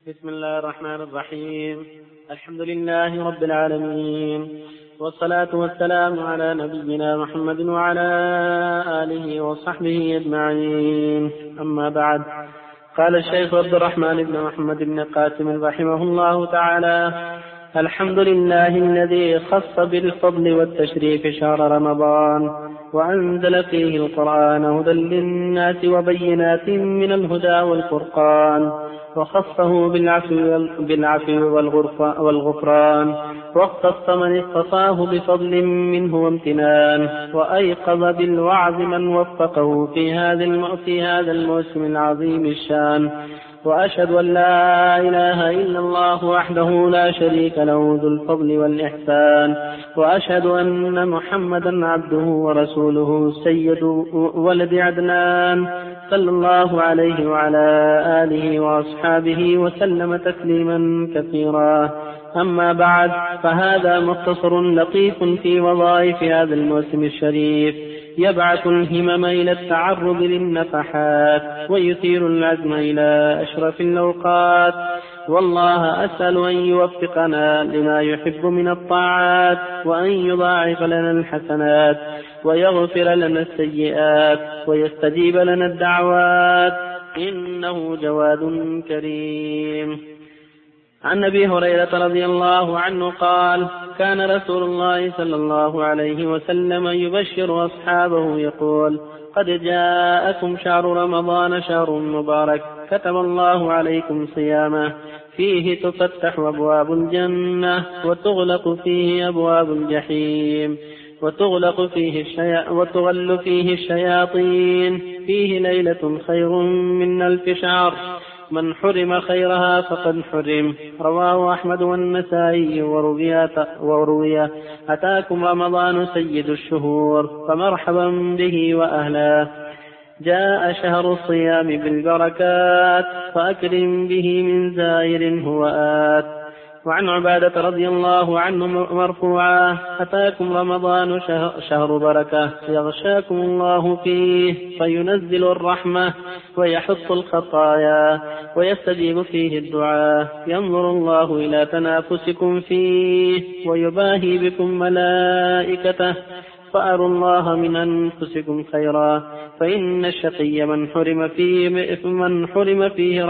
بسم الله الرحمن الرحيم. الحمد لله رب العالمين، والصلاة والسلام على نبينا محمد وعلى آله وصحبه أجمعين. أما بعد، قال الشيخ عبد الرحمن بن محمد بن قاسم رحمه الله تعالى: الحمد لله الذي خص بالفضل والتشريف شهر رمضان، وأنزل فيه القرآن هدى للناس وبينات من الهدى والفرقان، وخصه بالعفو والغفران، واختص من اختصاه بفضل منه وامتنان، وأيقظ بالوعظ من وفقه في هذا الموسم العظيم الشان. وأشهد أن لا إله إلا الله وحده لا شريك له ذو الفضل والإحسان، وأشهد أن محمدا عبده ورسوله سيد ولد عدنان، صلى الله عليه وعلى آله وأصحابه وسلم تسليما كثيرا. أما بعد، فهذا مختصر لطيف في وظائف هذا الموسم الشريف، يبعث الهمم إلى التعرض للنفحات، ويثير العزم إلى أشرف الأوقات. والله أسأل أن يوفقنا لما يحب من الطاعات، وأن يضاعف لنا الحسنات، ويغفر لنا السيئات، ويستجيب لنا الدعوات، إنه جواد كريم. عن أبي هريرة رضي الله عنه قال: كان رسول الله صلى الله عليه وسلم يبشر أصحابه يقول: قد جاءكم شهر رمضان، شهر مبارك، كتب الله عليكم صيامه، فيه تفتح أبواب الجنة، وتغلق فيه أبواب الجحيم، وتغل فيه الشياطين، فيه ليلة خير من 1000 شهر، من حرم خيرها فقد حرم. رواه أحمد والنسائي. وروي: أتاكم رمضان سيد الشهور، فمرحبا به وأهلا. جاء شهر الصيام بالبركات، فأكرم به من زائر هو آت. وعن عبادة رضي الله عنه مرفوعا: أتاكم رمضان شهر بركة، يغشاكم الله فيه، فينزل الرحمة، ويحط الخطايا، ويستجيب فيه الدعاء، ينظر الله إلى تنافسكم فيه، ويباهي بكم ملائكته، فأروا الله من أنفسكم خيرا، فإن الشقي من حرم فيه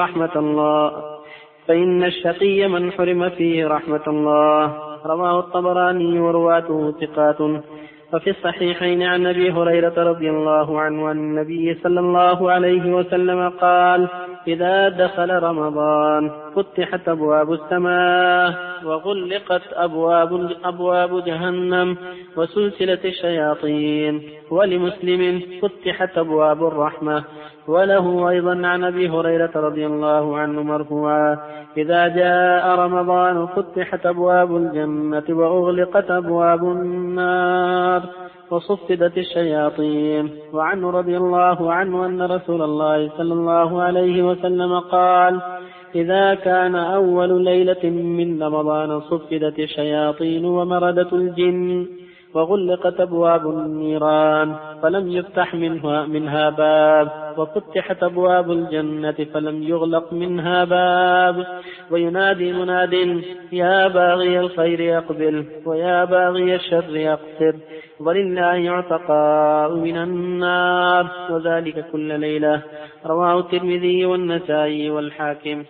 رحمة الله. رواه الطبراني ورواته ثقات. وفي الصحيحين عن أبي هريرة رضي الله عنه عن النبي صلى الله عليه وسلم قال: إذا دخل رمضان فتحت أبواب السماء، وغلقت أبواب جهنم، وسلسلة الشياطين. ولمسلم: فتحت أبواب الرحمة. وله أيضا عن أبي هريرة رضي الله عنه مرفوعا: إذا جاء رمضان فتحت أبواب الجنة، وأغلقت أبواب النار، وصفدت الشياطين. وعنه رضي الله عنه أن رسول الله صلى الله عليه وسلم قال: إذا كان أول ليلة من رمضان صفدت الشياطين ومردت الجن، وغلقت أبواب النيران، فلم يفتح منها باب، وفتحت أبواب الجنة فلم يغلق منها باب. وينادي مناد: يا باغي الخير أقبل، ويا باغي الشر أقصر، ولله عتقاء من النار، وذلك كل ليلة. رواه الترمذي والنسائي والحاكم.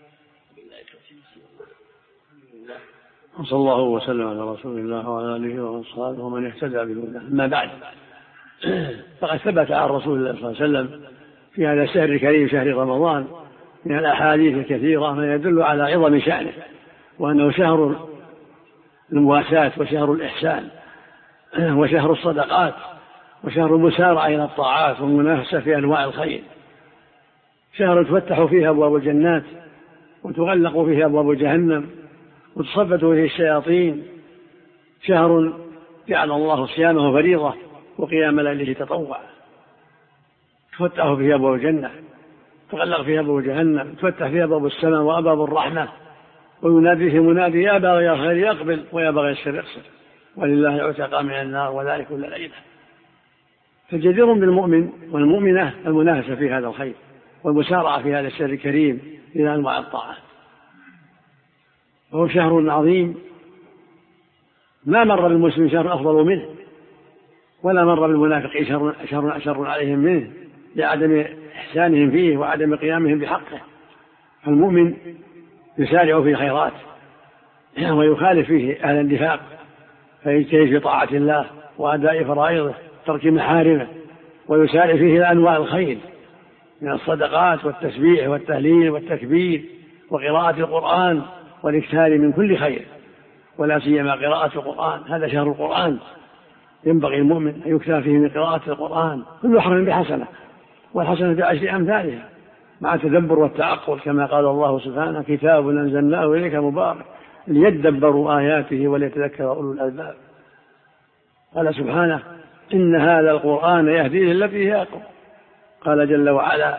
صلى الله وسلم على رسول الله وعلى آله وأصحابه ومن اهتدى بهداه. أما بعد، فقد ثبت عن رسول الله صلى الله عليه وسلم في هذا الشهر الكريم شهر رمضان من الأحاديث الكثيرة ما يدل على عظم شأنه، وأنه شهر المواساة، وشهر الإحسان، وشهر الصدقات، وشهر المسارعة إلى الطاعات والمنافسة في أنواع الخير، شهر تفتح فيه أبواب الجنات، وتغلق فيه أبواب جهنم، وتصفت فيه الشياطين، شهر جعل الله صيامه فريضة وقيام ليله تطوع، تفتح فيه أبواب الجنة، تغلق فيه أبواب جهنم، تفتح فيه أبواب السماء وأبواب الرحمة، وينادي فيه منادي: يا باغي الخير أقبل، ويا باغي الشر اقصر، ولله عتقاء من النار، وذلك كل ليلة. فجدير بالمؤمن والمؤمنة المنافسة في هذا الخير، والمسارعة في هذا الشهر الكريم إلى أنواع الطاعات. وهو شهر عظيم ما مر بالمسلم شهر أفضل منه، ولا مر بالمنافق شهر أشر عليهم منه لعدم إحسانهم فيه وعدم قيامهم بحقه. فالمؤمن يسارع في الخيرات ويخالف فيه أهل النفاق، فيجتهد في طاعة الله وأداء فرائضه ترك محارمه، ويسارع فيه إلى أنواع الخير من الصدقات والتسبيح والتهليل والتكبير وقراءة القرآن والاكثار من كل خير، ولا سيما قراءة القرآن. هذا شهر القرآن، ينبغي المؤمن أن يكثر فيه من قراءة القرآن، كل حرف بحسنة، والحسنة بعشر أمثالها، مع التدبر والتعقل، كما قال الله سبحانه: كتاب أنزلناه إليك مبارك ليدبروا آياته وليتذكر أولو الألباب. قال سبحانه: إن هذا القرآن يهدي للتي هي أقوم. قال جل وعلا: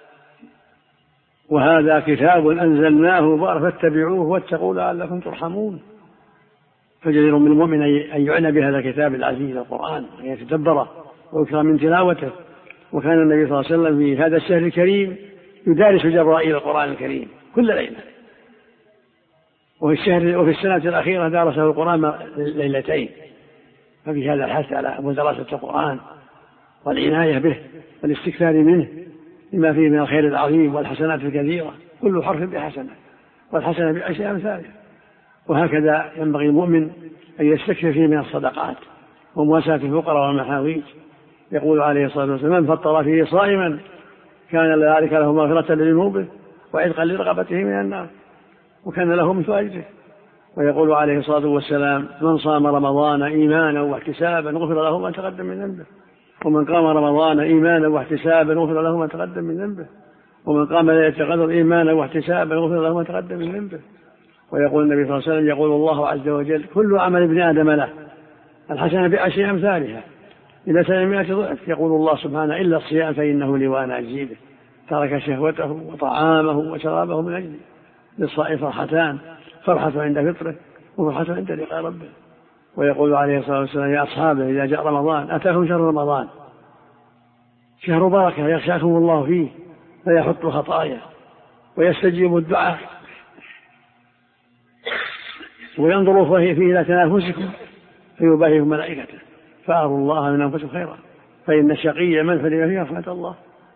وهذا كتاب أنزلناه مبارك فاتبعوه واتقوا لعلكم ترحمون. فجدير من المؤمن أن يعنى بهذا الكتاب العزيز القرآن، أن يتدبره ويكثر من تلاوته. وكان النبي صلى الله عليه وسلم في هذا الشهر الكريم يدارس جبرائيل القرآن الكريم كل ليلة، وفي السنة الأخيرة درسه القرآن ليلتين. ففي هذا الحث على مدرسة القرآن والعناية به والاستكثار منه لما فيه من الخير العظيم والحسنات الكثيرة، كل حرف بحسنة والحسنة بعشر أمثالها. وهكذا ينبغي المؤمن أن يستكثر فيه من الصدقات ومواساة الفقراء والمحاويج. يقول عليه الصلاة والسلام: من فطر فيه صائما كان ذلك له مغفرة لذنوبه وعتقا لرقبته من النار، وكان له مثل أجره. ويقول عليه الصلاة والسلام: من صام رمضان إيمانا واحتسابا غفر له ما تقدم من ذنبه، ومن قام رمضان إيمانا واحتسابا غفر له ما تقدم من ذنبه، ومن قام ليلة القدر إيمانا واحتسابا غفر له ما تقدم من ذنبه. ويقول النبي صلى الله عليه وسلم: يقول الله عز وجل: كل عمل ابن آدم له الحسنة بعشر أمثالها إلى 700 ضعف. يقول الله سبحانه: إلا الصيام فإنه لي وأنا أجزي به. ترك شهوته وطعامه وشرابه من أجلي. للصائم فرحتان: فرحة عند فطره وفرحة عند لقاء ربه. ويقول عليه الصلاة والسلام: يا أصحابه إذا جاء رمضان أتاكم شهر رمضان شهر بركة يخشاكم الله فيه فيحط الخطايا ويستجيب الدعاء وينظر فيه إلى تنافسكم فيباهيكم ملائكته فأروا الله من أنفسكم خيرا فإن الشقي من فلم فيه رحمة الله.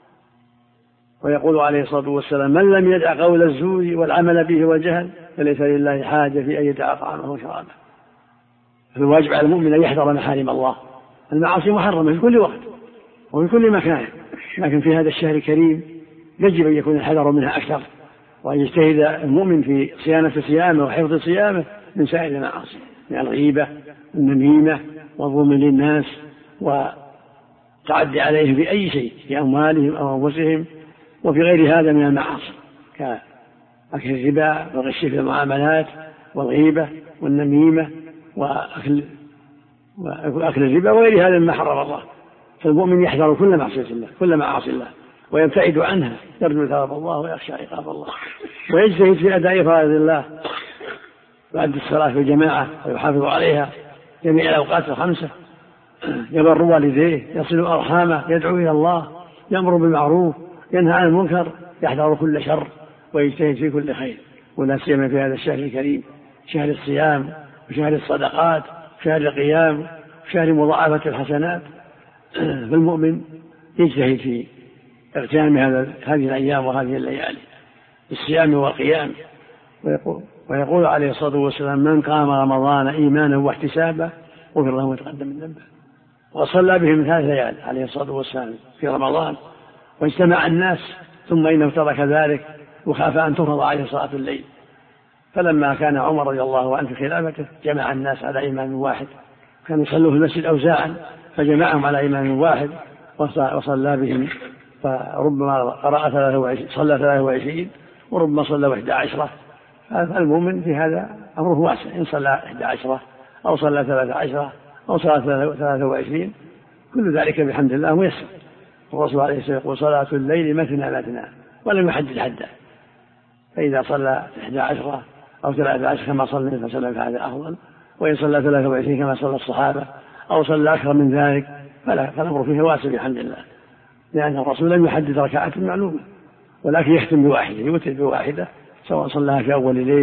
ويقول عليه الصلاة والسلام: من لم يدع قول الزور والعمل به والجهل فليس لله حاجة في أن يدع طعامه وشرابه. فالواجب على المؤمن أن يحذر محارم الله. المعاصي محرمة في كل وقت وفي كل مكان، لكن في هذا الشهر الكريم يجب أن يكون الحذر منها أكثر، وأن يجتهد المؤمن في صيانة صيامه وحفظ صيامه من سائر المعاصي، من الغيبة والنميمة والظلم للناس وتعدي عليهم في أي شيء في أموالهم أو أنفسهم، وفي غير هذا من المعاصي كأكل الربا والغش في المعاملات والغيبة والنميمة وأكل الربا وغير هذا مما حرم الله. فالمؤمن يحذر كل معصية الله كل معاصي الله ويبتعد عنها، يرجو ثواب الله ويخشى عقاب الله، ويجتهد في أداء فرائض الله بعد الصلاة في الجماعة ويحافظ عليها جميع الأوقات الخمسة، يبر والديه، يصل أرحامه، يدعو إلى الله، يأمر بالمعروف، ينهى عن المنكر، يحذر كل شر ويجتهد في كل خير. ولا سيما في هذا الشهر الكريم، شهر الصيام وشهر الصدقات وشهر القيام وشهر مضاعفة الحسنات. فالمؤمن يجتهد في اغتنام هذه الأيام وهذه الليالي بالصيام والقيام. ويقول عليه الصلاة والسلام: من قام رمضان إيمانا واحتسابا غفر له ما تقدم من ذنبه. وصلى بهم 3 ليال عليه الصلاة والسلام في رمضان، واجتمع الناس ثم إنه ترك ذلك وخاف أن تفرض عليه صلاة الليل. فلما كان عمر رضي الله عنه في خلافته جمع الناس على إمام واحد، كانوا يصلوا في المسجد أوزاعا فجمعهم على إمام واحد وصلى بهم، فربما صلى 23 وربما صلى 11. فالمؤمن في هذا أمره واسع، إن صلى 11 أو صلى 13 أو صلى 23 كل ذلك بحمد الله ميسر. الرسول عليه الصلاة والسلام يقول: صلاة الليل مثنى مثنى، ولم يحدد حده، فإذا صلى 11 أو 13 كما صلى النبي صلى الله عليه وسلم فهذا أفضل، وإن صلى 23 كما صلى الصحابة أو صلى أكثر من ذلك فالأمر فيه واسع بحمد الله، لأن الرسول لم يحدد ركعات معلومة، ولكن يختم بواحدة، يوتر بواحدة، سواء صلىها في أول الليل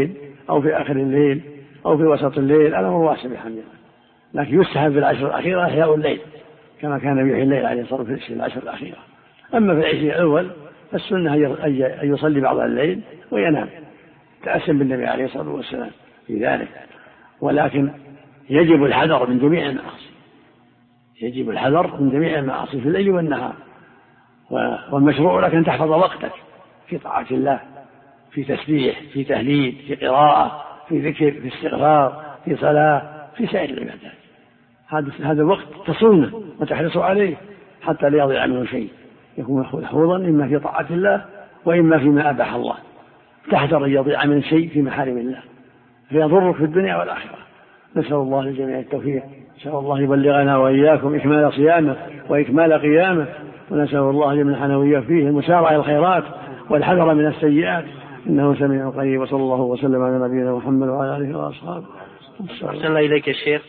أو في آخر الليل أو في وسط الليل، الأمر واسع بحمد الله. لكن يستحب في العشر الأخيرة إحياء الليل كما كان يحيي الليل عليه الصلاة والسلام في العشر الأخيرة. أما في العشر الأول فالسنة أن يصلي بعض الليل وينام تأسم بالنبي عليه الصلاة والسلام في ذلك. ولكن يجب الحذر من جميع المعاصي، يجب الحذر من جميع المعاصي في الليل والنهار. والمشروع لك أن تحفظ وقتك في طاعة الله، في تسبيح، في تهليل، في قراءة، في ذكر، في استغفار، في صلاة، في سائر العبادات. هذا الوقت تصونه وتحرص عليه حتى لا يضيع منه شيء، يكون محفوظا إما في طاعة الله وإما فيما أباح الله. تحذر أن يضيع من شيء في محارم الله فيضرك في الدنيا والآخرة. نسأل الله للجميع التوفيق، نسأل الله يبلغنا وإياكم إكمال صيامه وإكمال قيامه، ونسأل الله يمنحنا وإياه فيه المسارعة إلى الخيرات والحذر من السيئات، إنه سميع قريب. وصلى الله وسلم على نبينا محمد وعلى آله وأصحابه. أحسن الله إليك يا شيخ.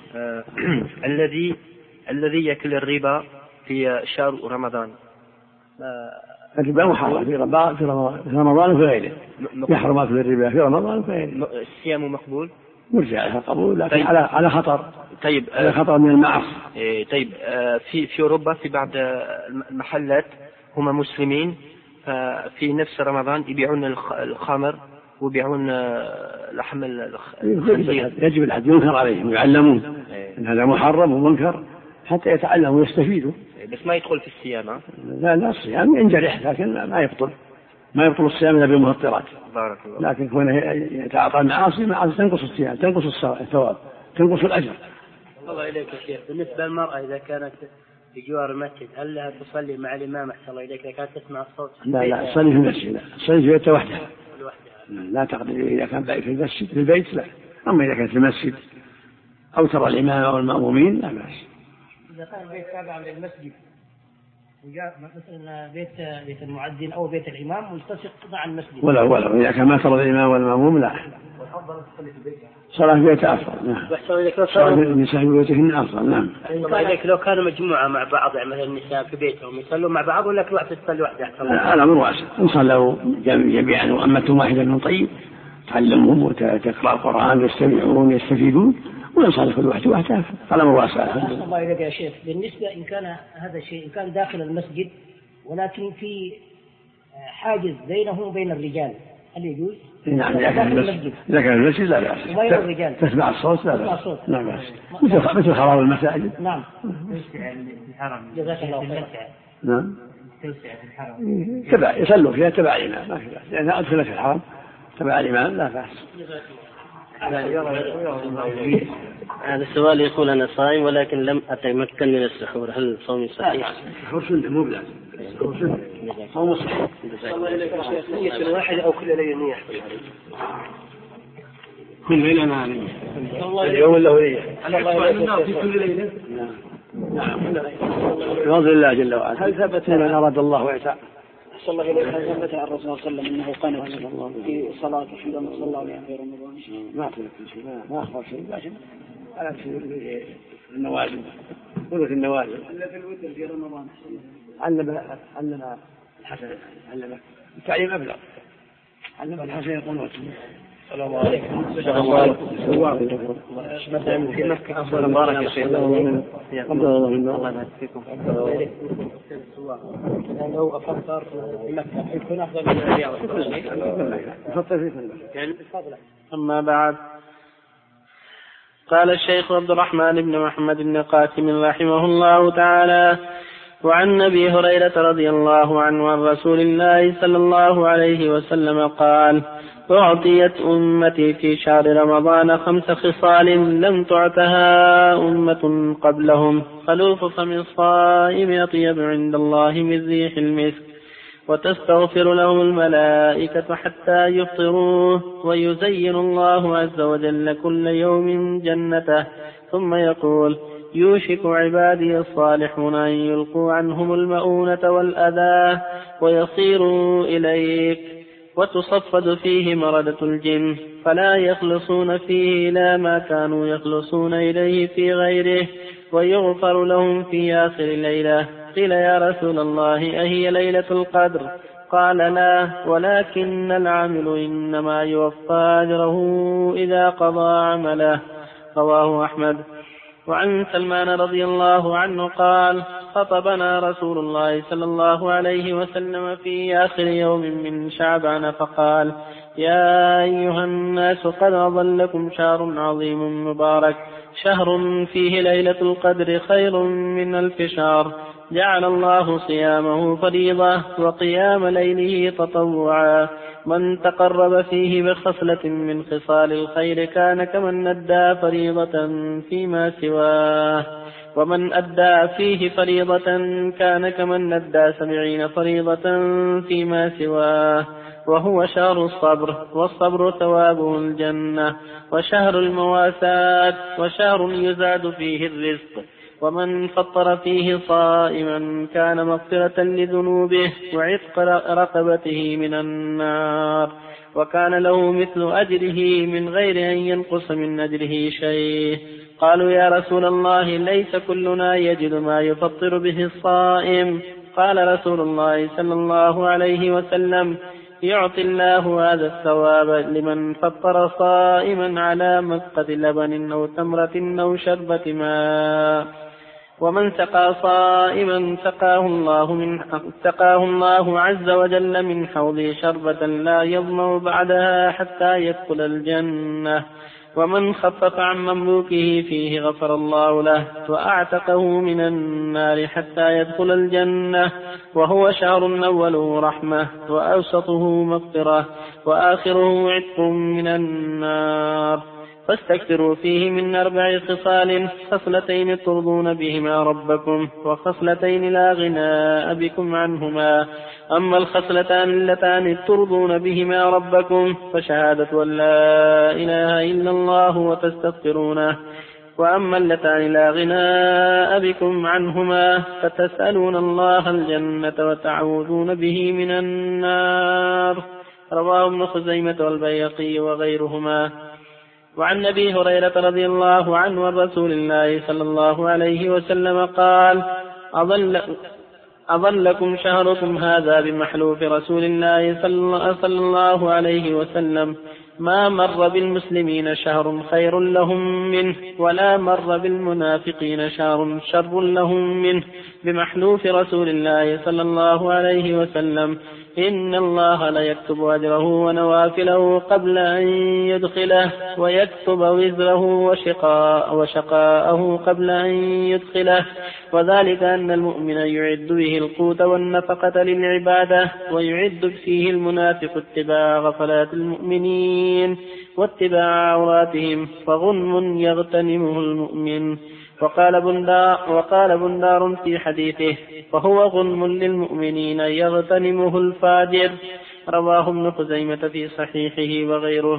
الذي يأكل الربا في شهر رمضان، الربا محرم في رمضان وفي غيره، يحرم أكل الربا في رمضان وفي غيره. الصيام مقبول؟ مرجع لها قبول، لكن طيب. على خطر. طيب. على خطر من المعاصي. طيب. في أوروبا في بعض المحلات هم مسلمين، في نفس رمضان يبيعون الخمر ويبيعون لحم الخنزير. يجب الحد ينكر عليهم ويعلمون ان هذا محرم ومنكر حتى يتعلموا ويستفيدوا. بس ما يدخل في الصيام. لا الصيام ينجرح، لكن ما يبطل الصيام الا بالمفطرات. بارك الله. لكن كونه يتعاطى المعاصي تنقص الصيام، تنقص الثواب، تنقص الاجر. الله إليك يا شيخ، بالنسبة للمرأة إذا كانت بجوار المسجد هل لها تصلي مع الإمام أحسن الله إليك إذا كانت تسمع الصوت؟ لا تصلي في المسجد، لا تصلي في بيتها وحدها. لا تقدر إذا كان في المسجد في البيت لا، أما إذا كانت في المسجد أو ترى الإمام أو المأمومين لا بأس. إذا كان البيت تابع للمسجد وجاء مثلا بيت المؤذن أو بيت الإمام ملتصق مع المسجد، ولا إذا كان ما ترى الإمام والمأموم لا. والأفضل تصلي في البيت. صلاة في بيتها أفضل. نعم. صلاة النساء في بيوتهن أفضل. نعم. لو كانوا مجموعة مع بعض يعني مثلا النساء في بيتهم يصلوا مع بعض ولا كل واحد تصلي وحده أحسن؟ الأمر واسع، إن صلوا جميعا وأمة واحدة من طيب تعلمهم وتقرأ القرآن ويستمعون ويستفيدون، وإن صلى كل واحد واحدة الأمر واسع. الله إليك يا شيخ، بالنسبة إن كان هذا الشيء إن كان داخل المسجد ولكن في حاجز بينه وبين الرجال هل يجوز؟ نعم إذا كان المسجد لا بأس. تسمع الصوت لا بأس. لا بأس. مثل خراب المساجد. نعم. جزاك الله خير. نعم. تبع يصلوا فيها تبع الإمام ما في بأس، لأن أدخل في الحرم تبع الإمام لا بأس. هذا السؤال يقول أنا صائم ولكن لم أتمكن من السحور، هل صومي صحيح؟ السحور سنة مو بلازم. السحور سنة. صوم صحيح. نية واحدة أو كل ليلة نية؟ كل ليلة مع نية. اليوم له نية. في كل ليلة؟ نعم. بفضل الله جل وعلا. هل ثبت من أراد الله ويسع؟ صلى الله عليه وسلم هل ثبت عن الرسول صلى الله عليه وسلم أنه قنت في صلاة حينما صلى عليها في رمضان؟ ما أخبر شيء، ما أخبر شيء، لكن على النوازل، قلت النوازل. إلا في الوتر في رمضان. علم الحسن، علم التعليم أبلغ، علم الحسن يقول السلام عليكم. مثلا في مكة أفضل مبارك يا شيخ. الله يبارك فيكم. لو أفطر في مكة يكون أفضل من الرياض. أفطر في مكة. أما بعد، قال الشيخ عبد الرحمن بن محمد بن قاسم رحمه الله تعالى: وعن أبي هريرة رضي الله عنه عن رسول الله صلى الله عليه وسلم قال: أعطيت أمتي في شهر رمضان 5 خصال لم تعتها أمة قبلهم: خلوف فم الصائم أطيب عند الله من ريح المسك، وتستغفر لهم الملائكة حتى يفطروه، ويزين الله عز وجل كل يوم جنته، ثم يقول: يوشك عبادي الصالحون أن يلقوا عنهم المؤونة والأذى ويصيروا إليك، وتصفد فيه مردة الجن فلا يخلصون فيه إلى ما كانوا يخلصون إليه في غيره، ويغفر لهم في آخر الليلة. قيل: يا رسول الله أهي ليلة القدر؟ قال لا، ولكن العامل إنما يوفى أجره إذا قضى عمله. رواه أحمد. وعن سلمان رضي الله عنه قال: خطبنا رسول الله صلى الله عليه وسلم في آخر يوم من شعبان فقال: يا أيها الناس قد أظلكم شهر عظيم مبارك، شهر فيه ليلة القدر خير من 1000 شهر، جعل الله صيامه فريضة وقيام ليله تطوعا، من تقرب فيه بخصلة من خصال الخير كان كمن أدى فريضة فيما سواه، ومن أدى فيه فريضة كان كمن أدى 70 فريضة فيما سواه، وهو شهر الصبر، والصبر ثوابه الجنة، وشهر المواساة، وشهر يزاد فيه الرزق، ومن فطر فيه صائما كان مغفرة لذنوبه وعتق رقبته من النار، وكان له مثل أجره من غير أن ينقص من أجره شيء. قالوا: يا رسول الله، ليس كلنا يجد ما يفطر به الصائم. قال رسول الله صلى الله عليه وسلم: يعطي الله هذا الثواب لمن فطر صائما على مذقة لبن أو تمرة أو شربة ماء، ومن سقى صائما سقاه الله عز وجل من حوضه شربة لا يظمأ بعدها حتى يدخل الجنة، ومن خفف عن مملوكه فيه غفر الله له وأعتقه من النار حتى يدخل الجنة، وهو شهر أوله رحمة وأوسطه مغفرة وآخره عتق من النار. فاستكثروا فيه من 4 خصال: خصلتين ترضون بهما ربكم، وخصلتين لا غناء بكم عنهما. أما الخصلتان اللتان ترضون بهما ربكم فشهادة أن لا إله إلا الله وتستغفرونه، وأما اللتان لا غناء بكم عنهما فتسألون الله الجنة وتعوذون به من النار. رواه ابن خزيمة والبيهقي وغيرهما. وعن أبي هريرة رضي الله عنه عن رسول الله صلى الله عليه وسلم قال: أظلكم شهركم هذا بمحلوف رسول الله صلى الله عليه وسلم، ما مر بالمسلمين شهر خير لهم منه، ولا مر بالمنافقين شهر شر لهم منه، بمحلوف رسول الله صلى الله عليه وسلم. إن الله ليكتب أجره ونوافله قبل أن يدخله، ويكتب وزره وشقاءه قبل أن يدخله، وذلك أن المؤمن يعد به القوت والنفقة للعبادة، ويعد فيه المنافق اتباع غفلات المؤمنين واتباع عوراتهم، فغنم يغتنمه المؤمن. وقال بندار في حديثه: وهو غنم للمؤمنين يغتنمه الفاجر. رواه ابن خزيمة في صحيحه وغيره.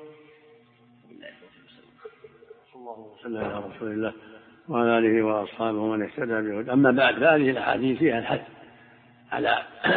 اللهم صل على رسول الله وعلى آله وأصحابه ومن اهتدى بهداه. أما بعد، فهذه الأحاديث فيها الحث على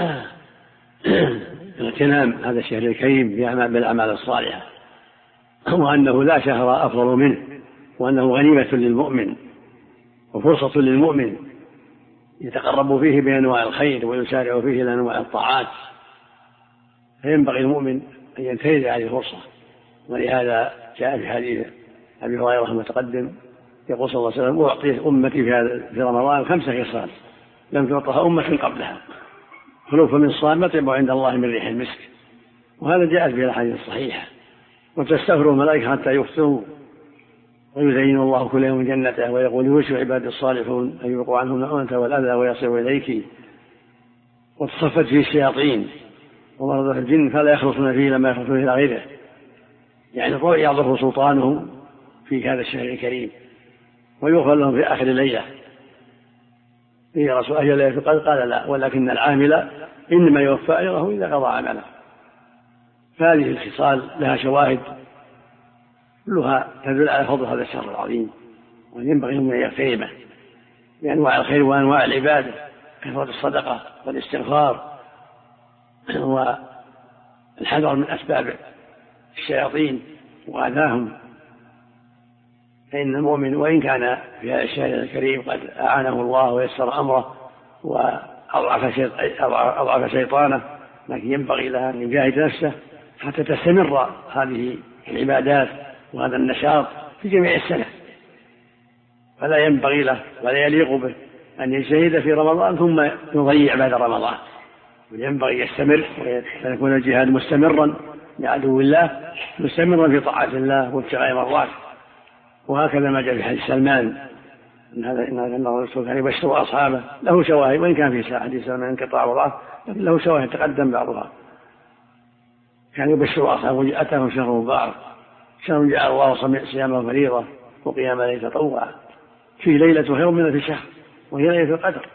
اغتنام هذا الشهر الكريم بالأعمال الصالحة، وأنه لا شهر أفضل منه، وأنه غنيمة للمؤمن وفرصة للمؤمن يتقرب فيه بأنواع الخير ويسارع فيه إلى أنواع الطاعات، فينبغي المؤمن أن ينتهز هذه الفرصة. ولهذا جاء في حديث أبي هريرة المتقدم يقول صلى الله عليه وسلم: أعطي أمتي في رمضان 5 خصال لم تعطها أمة قبلها، خلوف من صائم يطيب عند الله من ريح المسك. وهذا جاءت به الأحاديث الصحيحة. وتستغفر الملائكة حتى يفطروا، ويزين الله كل يوم جنته، ويقول: يوشك عبادي الصالحون أن يبقوا عنهم الأنت والأذى ويصلوا إليك. وتصفت فيه الشياطين ومرضى الجن فلا يخلصون فيه لما يخلصون إلى غيره، يعني يعظم سلطانهم في هذا الشهر الكريم، ويغفر لهم في آخر الليلة. في رسول أهل الليلة قال: لا، ولكن العامل إنما يوفى أجره إذا قضى عمله. فهذه الخصال لها شواهد كلها تدل على فضل هذا الشهر العظيم، وينبغي أن يغتنمه بأنواع الخير وأنواع العبادة، كثرة الصدقة والاستغفار والحذر من أسباب الشياطين وأذاهم. فإن المؤمن وإن كان في هذا الشهر الكريم قد أعانه الله ويسر أمره وأضعف شيطانه، لكن ينبغي لها أن يجاهد نفسه حتى تستمر هذه العبادات وهذا النشاط في جميع السنة. فلا ينبغي له ولا يليق به أن يجتهد في رمضان ثم يضيع بعد رمضان، وينبغي يستمر ويكون الجهاد مستمرا لعدو الله، مستمرا في طاعة الله وابتغاء مرضاته. وهكذا ما جاء في حديث سلمان إن الرسول كان يبشر أصحابه، له شواهد وإن كان في حديث سلمان انقطاع وضعف لكن له شواهد تقدم بعضها. كان يبشر أصحابه أتاهم شهر مبارك، شهر جعل الله صيامه فريضة وقيام ليلة تطوعا فيه ليلة خير من ألف شهر وهي ليلة القدر.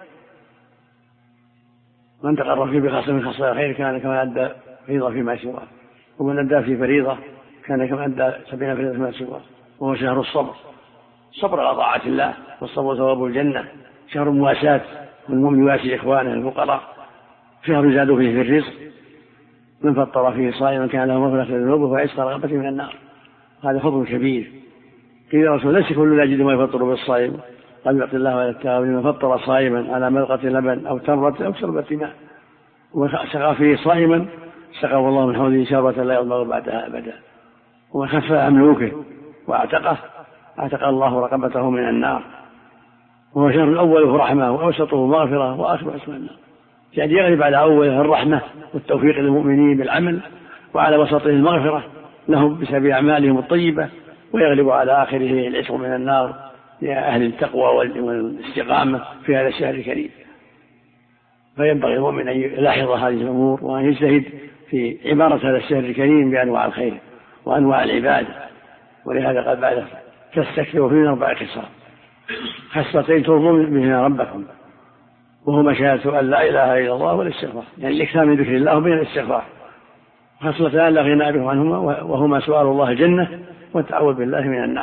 من تقرب فيه بخاصة من خصائص الخير كان كما أدى فريضة فيما سواه، ومن أدى في فريضة كان كما أدى 70 فريضة فيما سواه. وهو شهر الصبر، صبر على طاعة الله، والصبر ثواب الجنة. شهر مواساة، والمؤمن يواسي إخوانه الفقراء. شهر يزاد فيه في الرزق، من فطر فيه صائما كان له مغفرة لذنوبه وعتق رغبته من النار. هذا فضل كبير. قيل الرسول ليس كل لا يجد ما يفطر بالصائم، قد يعطي الله على التواب لمن فطر صائما على ملقة لبن أو تمرة أو شربة ماء وسقى فيه صائما سقاه الله من حوضه شربة لا يضمر بعدها أبدا. ومن خفف مملوكه واعتقه اعتق الله رقبته من النار. وهو شهر أوله رحمة وأوسطه مغفرة وآخره اسم النار، يعني يغلب على أوله الرحمة والتوفيق للمؤمنين بالعمل، وعلى وسطه المغفرة لهم بسبب أعمالهم الطيبة، ويغلب على آخره العتق من النار لأهل التقوى والاستقامة في هذا الشهر الكريم. فينبغي المؤمن أن يلاحظ هذه الأمور وأن يجتهد في عبارة هذا الشهر الكريم بأنواع الخير وأنواع العبادة. ولهذا قال بعد تستكثروا فيه من 4 خصال: خصلتين ترضون بهما ربكم، وهما شهادة أن لا إله إلا الله والاستغفار، يعني الإكثار من ذكر الله وبين الاستغفار. خصلتان لا غنى بهم عنهما وهما سؤال الله الجنة والتعوذ بالله من النار.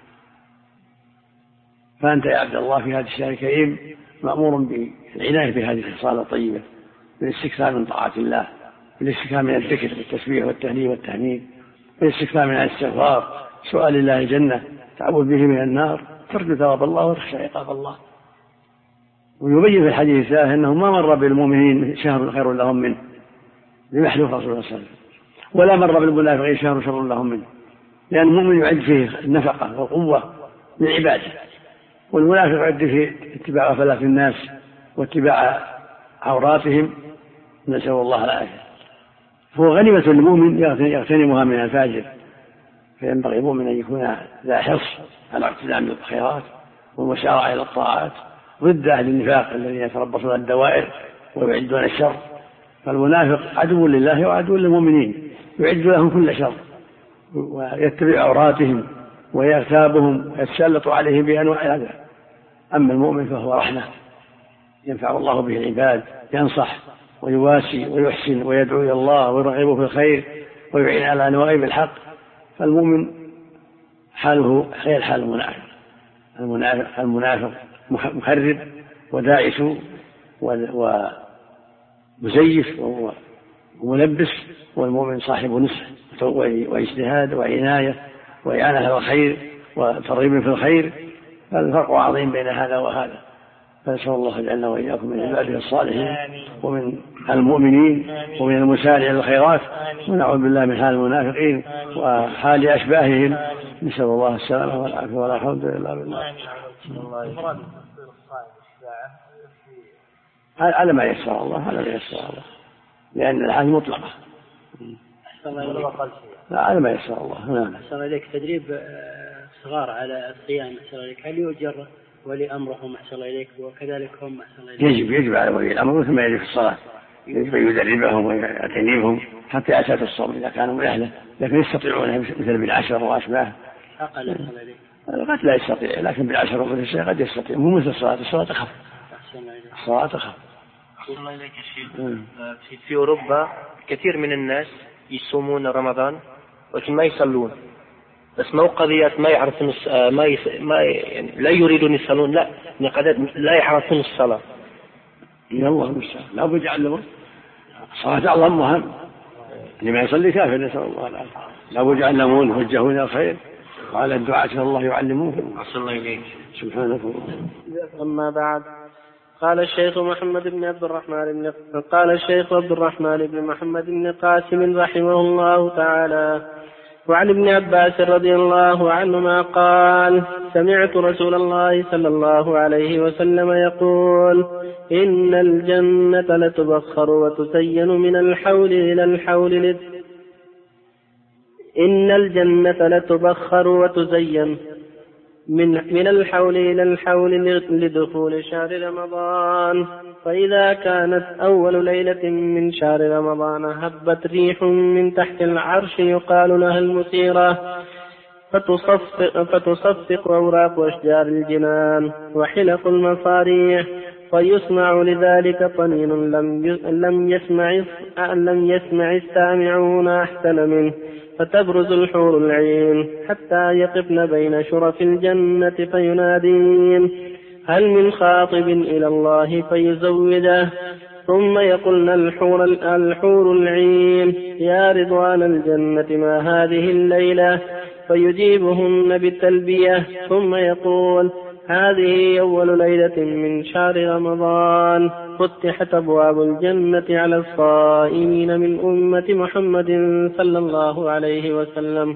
فأنت يا عبد الله في هذا الشهر الكريم مأمور بالعناية بهذه الخصال الطيبة، بالاستكثار من طاعة الله، بالاستكثار من الذكر والتسبيح والتهليل والتحميد، بالاستكثار من الاستغفار، سؤال الله الجنة، تعوذ به من النار، ترجو ثواب الله وتخشى عقاب الله. ويبين في الحديث الثالث أنه ما مر بالمؤمنين شهر خير لهم منه بمحلوف رسول الله صلى الله عليه وسلم، ولا مر بالمنافقين شهر شر لهم منه، لأن المؤمن يعد فيه النفقة والقوة من عباده، والمنافق يعد فيه اتباع غفلات الناس واتباع عوراتهم، نسأل الله العافية. فهو غنيمة للمؤمن يغتنمها من الفاجر. فينبغي المؤمن أن يكون ذا حرص على اقتدام بالخيرات والمسارعة إلى الطاعات، ضد أهل النفاق الذين يتربصون الدوائر ويعدون الشر. فالمنافق عدو لله وعدو للمؤمنين، يعد لهم كل شر ويتبع عوراتهم ويغتابهم ويتسلط عليهم بأنواع الأذى. أما المؤمن فهو رحمة ينفع الله به العباد، ينصح ويواسي ويحسن ويدعو إلى الله ويرغب في الخير ويعين على نوائب الحق. فالمؤمن حاله غير حال المنافق مخرب وداعس ومزيف وملبس، والمؤمن صاحب نصح واجتهاد وعناية وإعانة على الخير وترغيب في الخير. فالفرق عظيم بين هذا وهذا. فنسأل الله يجعلنا وإياكم من عباده الصالحين ومن المؤمنين ومن المسارع الخيرات، ونعوذ بالله من حال المنافقين وحال أشباههم. نسأل الله السلامة والعافية ولا حول إلا بالله. على ما يسر الله، على ما يسر الله، لأن الحال مطلقة. لا، على ما يسر الله. نعم. أحسن إليك تدريب صغار على الصيام. أحسن إليك هل يؤجر ولي أمرهم؟ أحسن إليك وكذلك هم. أحسن إليك يجب على ولي الأمر ثم يجب في الصلاة، يجب أن يدربهم ويعتنيهم حتى أتت الصوم إذا كانوا من أهله، لكن يستطيعون مثل بالعشر وأشباه. أقل. أحسن إليك قد لا يستطيع، لكن بالعشر ومثل الشيء قد يستطيع. مو مثل الصلاة أخف. الصلاة أخف. أحسن إليك الشيخ. في أوروبا كثير من الناس يصومون رمضان ولكن ما يصلون، بس مو قضية ما يعرفون يعني لا يريدون يصلون، لا، لا يعرفون الصلاة. يا الله المستعان، لا بد يعلمون الصلاة أعظم مهم، لما يصلي كافر، نسأل الله العافية. لا بد يعلمون ويوجهون إلى الخير وعلى الدعاء الله يعلمون. أحسن الله إليك. سبحانك. أما بعد، قال الشيخ عبد الرحمن بن محمد بن قاسم رحمه الله تعالى: وعن ابن عباس رضي الله عنهما قال: سمعت رسول الله صلى الله عليه وسلم يقول: إن الجنة لتبخر وتزين من الحول إلى الحول إن الجنة لتبخر وتزين من الحول إلى الحول لدخول شهر رمضان، فإذا كانت أول ليلة من شهر رمضان هبت ريح من تحت العرش يقال لها المسيرة، فتصفق أوراق أشجار الجنان وحلق المصاريح، ويصنع لذلك طنين لم يسمع السامعون أحسن منه، فتبرز الحور العين حتى يقفن بين شرف الجنة فينادين: هل من خاطب إلى الله فيزوده؟ ثم يقولن الحور العين: يا رضوان الجنة ما هذه الليلة؟ فيجيبهن بالتلبية، ثم يقول: هذه أول ليلة من شهر رمضان، فتحت أبواب الجنة على الصائمين من أمة محمد صلى الله عليه وسلم.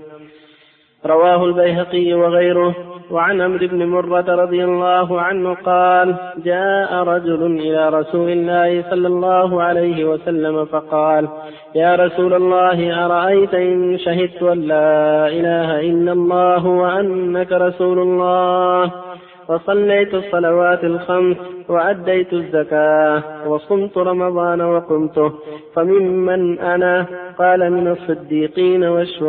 رواه البيهقي وغيره. وعن عمرو بن مرة رضي الله عنه قال: جاء رجل إلى رسول الله صلى الله عليه وسلم فقال: يا رسول الله، أرأيت إن شهدت أن لا إله إلا الله وأنك رسول الله، وصليت الصلوات الخمس، وأديت الزكاة، وصمت رمضان وقمته، فممن أنا؟ قال: من الصديقين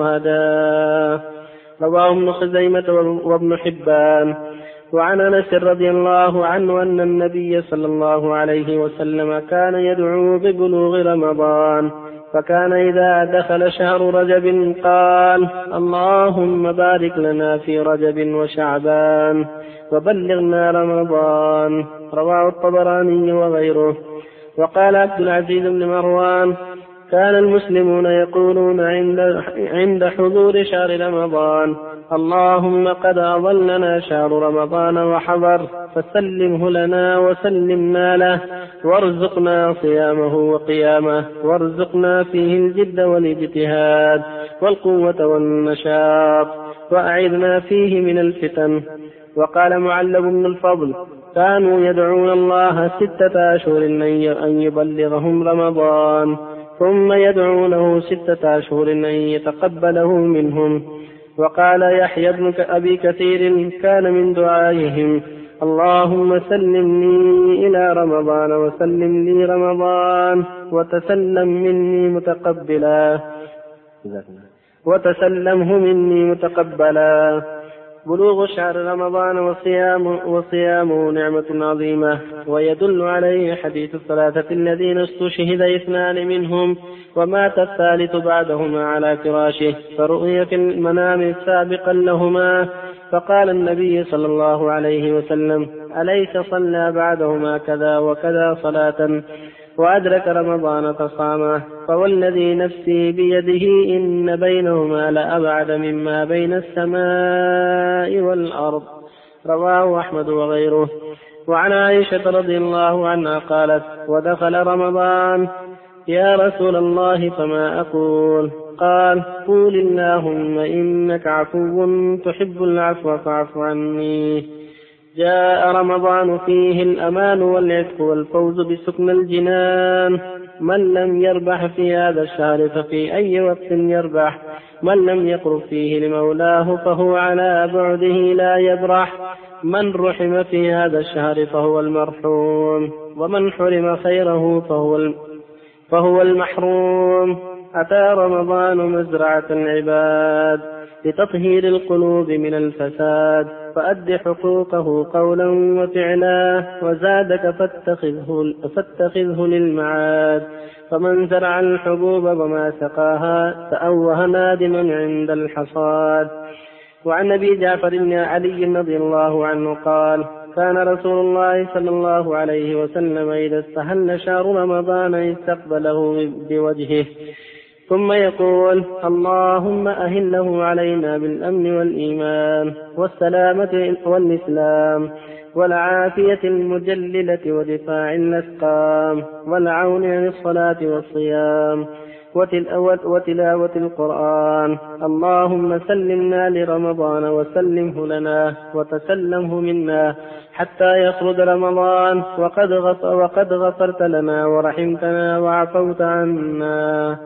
والشهداء. رواه ابن خزيمة وابن حبان. وعن أنس رضي الله عنه أن النبي صلى الله عليه وسلم كان يدعو ببلوغ رمضان، فكان إذا دخل شهر رجب قال: اللهم بارك لنا في رجب وشعبان وبلغنا رمضان. رواه الطبراني وغيره. وقال عبد العزيز بن مروان: كان المسلمون يقولون عند حضور شهر رمضان: اللهم قد أظلنا شهر رمضان وحضر، فسلمه لنا وسلمنا له، وارزقنا صيامه وقيامه، وارزقنا فيه الجد والاجتهاد والقوة والنشاط، وأعذنا فيه من الفتن. وقال معلب بن الفضل: كانوا يدعون الله 6 أشهر أن يبلغهم رمضان، ثم يدعونه 6 أشهر أن يتقبله منهم. وقال يحيى بن أبي كثير: كان من دعائهم: اللهم سلمني إلى رمضان وسلم لي رمضان، وتسلمه مني متقبلا. بلوغ شهر رمضان وصيامه نعمة عظيمة، ويدل عليه حديث ال3 الذين استشهد 2 منهم ومات الثالث بعدهما على فراشه، فرؤي في المنام سابقا لهما، فقال النبي صلى الله عليه وسلم: أليس صلى بعدهما كذا وكذا صلاة، وأدرك رمضان فصامه؟ فوالذي نفسي بيده إن بينهما لأبعد مما بين السماء والأرض. رواه أحمد وغيره. وعن عائشة رضي الله عنها قالت: ودخل رمضان، يا رسول الله فما أقول؟ قال: قول اللهم إنك عفو تحب العفو فاعف عني. جاء رمضان فيه الأمان والعتق والفوز بسكن الجنان. من لم يربح في هذا الشهر ففي أي وقت يربح؟ من لم يقرب فيه لمولاه فهو على بعده لا يبرح. من رحم في هذا الشهر فهو المرحوم، ومن حرم خيره فهو المحروم. أتى رمضان مزرعة العباد لتطهير القلوب من الفساد، فأد حقوقه قولا وفعلا، وزادك فاتخذه للمعاد. فمن زرع الحبوب وما سقاها تأوه نادما عند الحصاد. وعن أبي جعفر بن علي رضي الله عنه قال: كان رسول الله صلى الله عليه وسلم إذا استهل شهر رمضان استقبله بوجهه، ثم يقول: اللهم أهله علينا بالأمن والإيمان والسلامة والإسلام، والعافية المجللة ودفاع الأسقام والعون عن الصلاة والصيام وتلاوة القرآن. اللهم سلمنا لرمضان وسلمه لنا وتسلمه منا حتى يخرج رمضان وقد غفرت لنا ورحمتنا وعفوت عنا.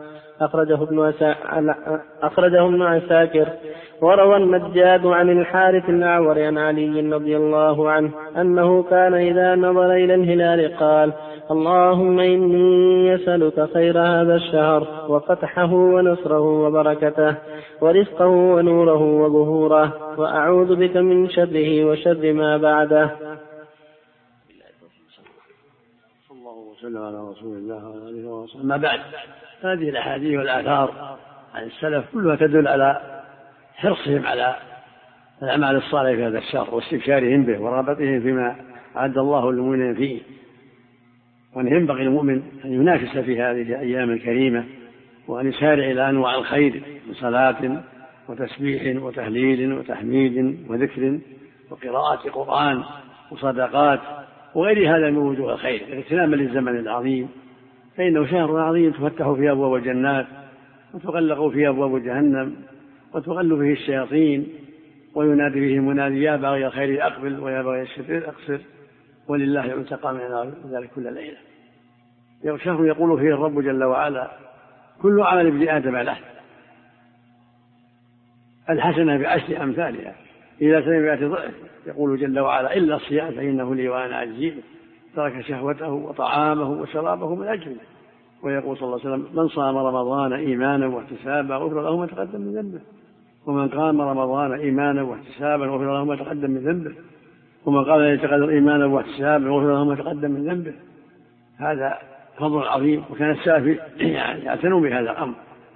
أخرجه ابن عساكر. وروى النجاد عن الحارث الأعور عن علي رضي الله عنه أنه كان إذا نظر إلى الهلال قال: اللهم إني أسألك خير هذا الشهر وفتحه ونصره وبركته ورزقه ونوره وظهوره، وأعوذ بك من شره وشر ما بعده. صلى الله وسلم على رسول الله وعلى آله وصحبه. ما بعد، هذه الأحاديث والآثار عن السلف كلها تدل على حرصهم على الأعمال الصالحة في هذا الشهر واستبشارهم به ورغبتهم فيما أعد الله للمؤمنين فيه، وأن ينبغي المؤمن أن ينافس في هذه الأيام الكريمة وأن يسارع إلى أنواع الخير من صلاة وتسبيح وتهليل وتحميد وذكر وقراءة قرآن وصدقات وغير هذا من وجوه الخير اغتناما للزمن العظيم، فإنه شهر عظيم تفتح فيه أبواب الجنات وتغلق فيه أبواب جهنم وتغل فيه الشياطين وينادي فيه المنادي: يا باغي الخير أقبل ويا باغي الشر أقصر ولله ينتقى من ذلك كل ليلة. شهر يقول فيه الرب جل وعلا: كل عمل ابن آدم له، الحسنة بعشر أمثالها إلى 700 ضعف. يقول جل وعلا: إلا الصيام فإنه لي وأنا أجزيه، ترك شهوته وطعامه وشرابه من أجله. ويقول صلى الله عليه وسلم: من صام رمضان إيمانا واحتسابا غفر له ما تقدم من ذنبه، ومن قام رمضان إيمانا واحتسابا غفر له ما تقدم من ذنبه، ومن قال يتقدر إيمانا واحتسابا غفر له ما تقدم من ذنبه. هذا فضل عظيم، وكان السلف يعتنوا بهذا الأمر،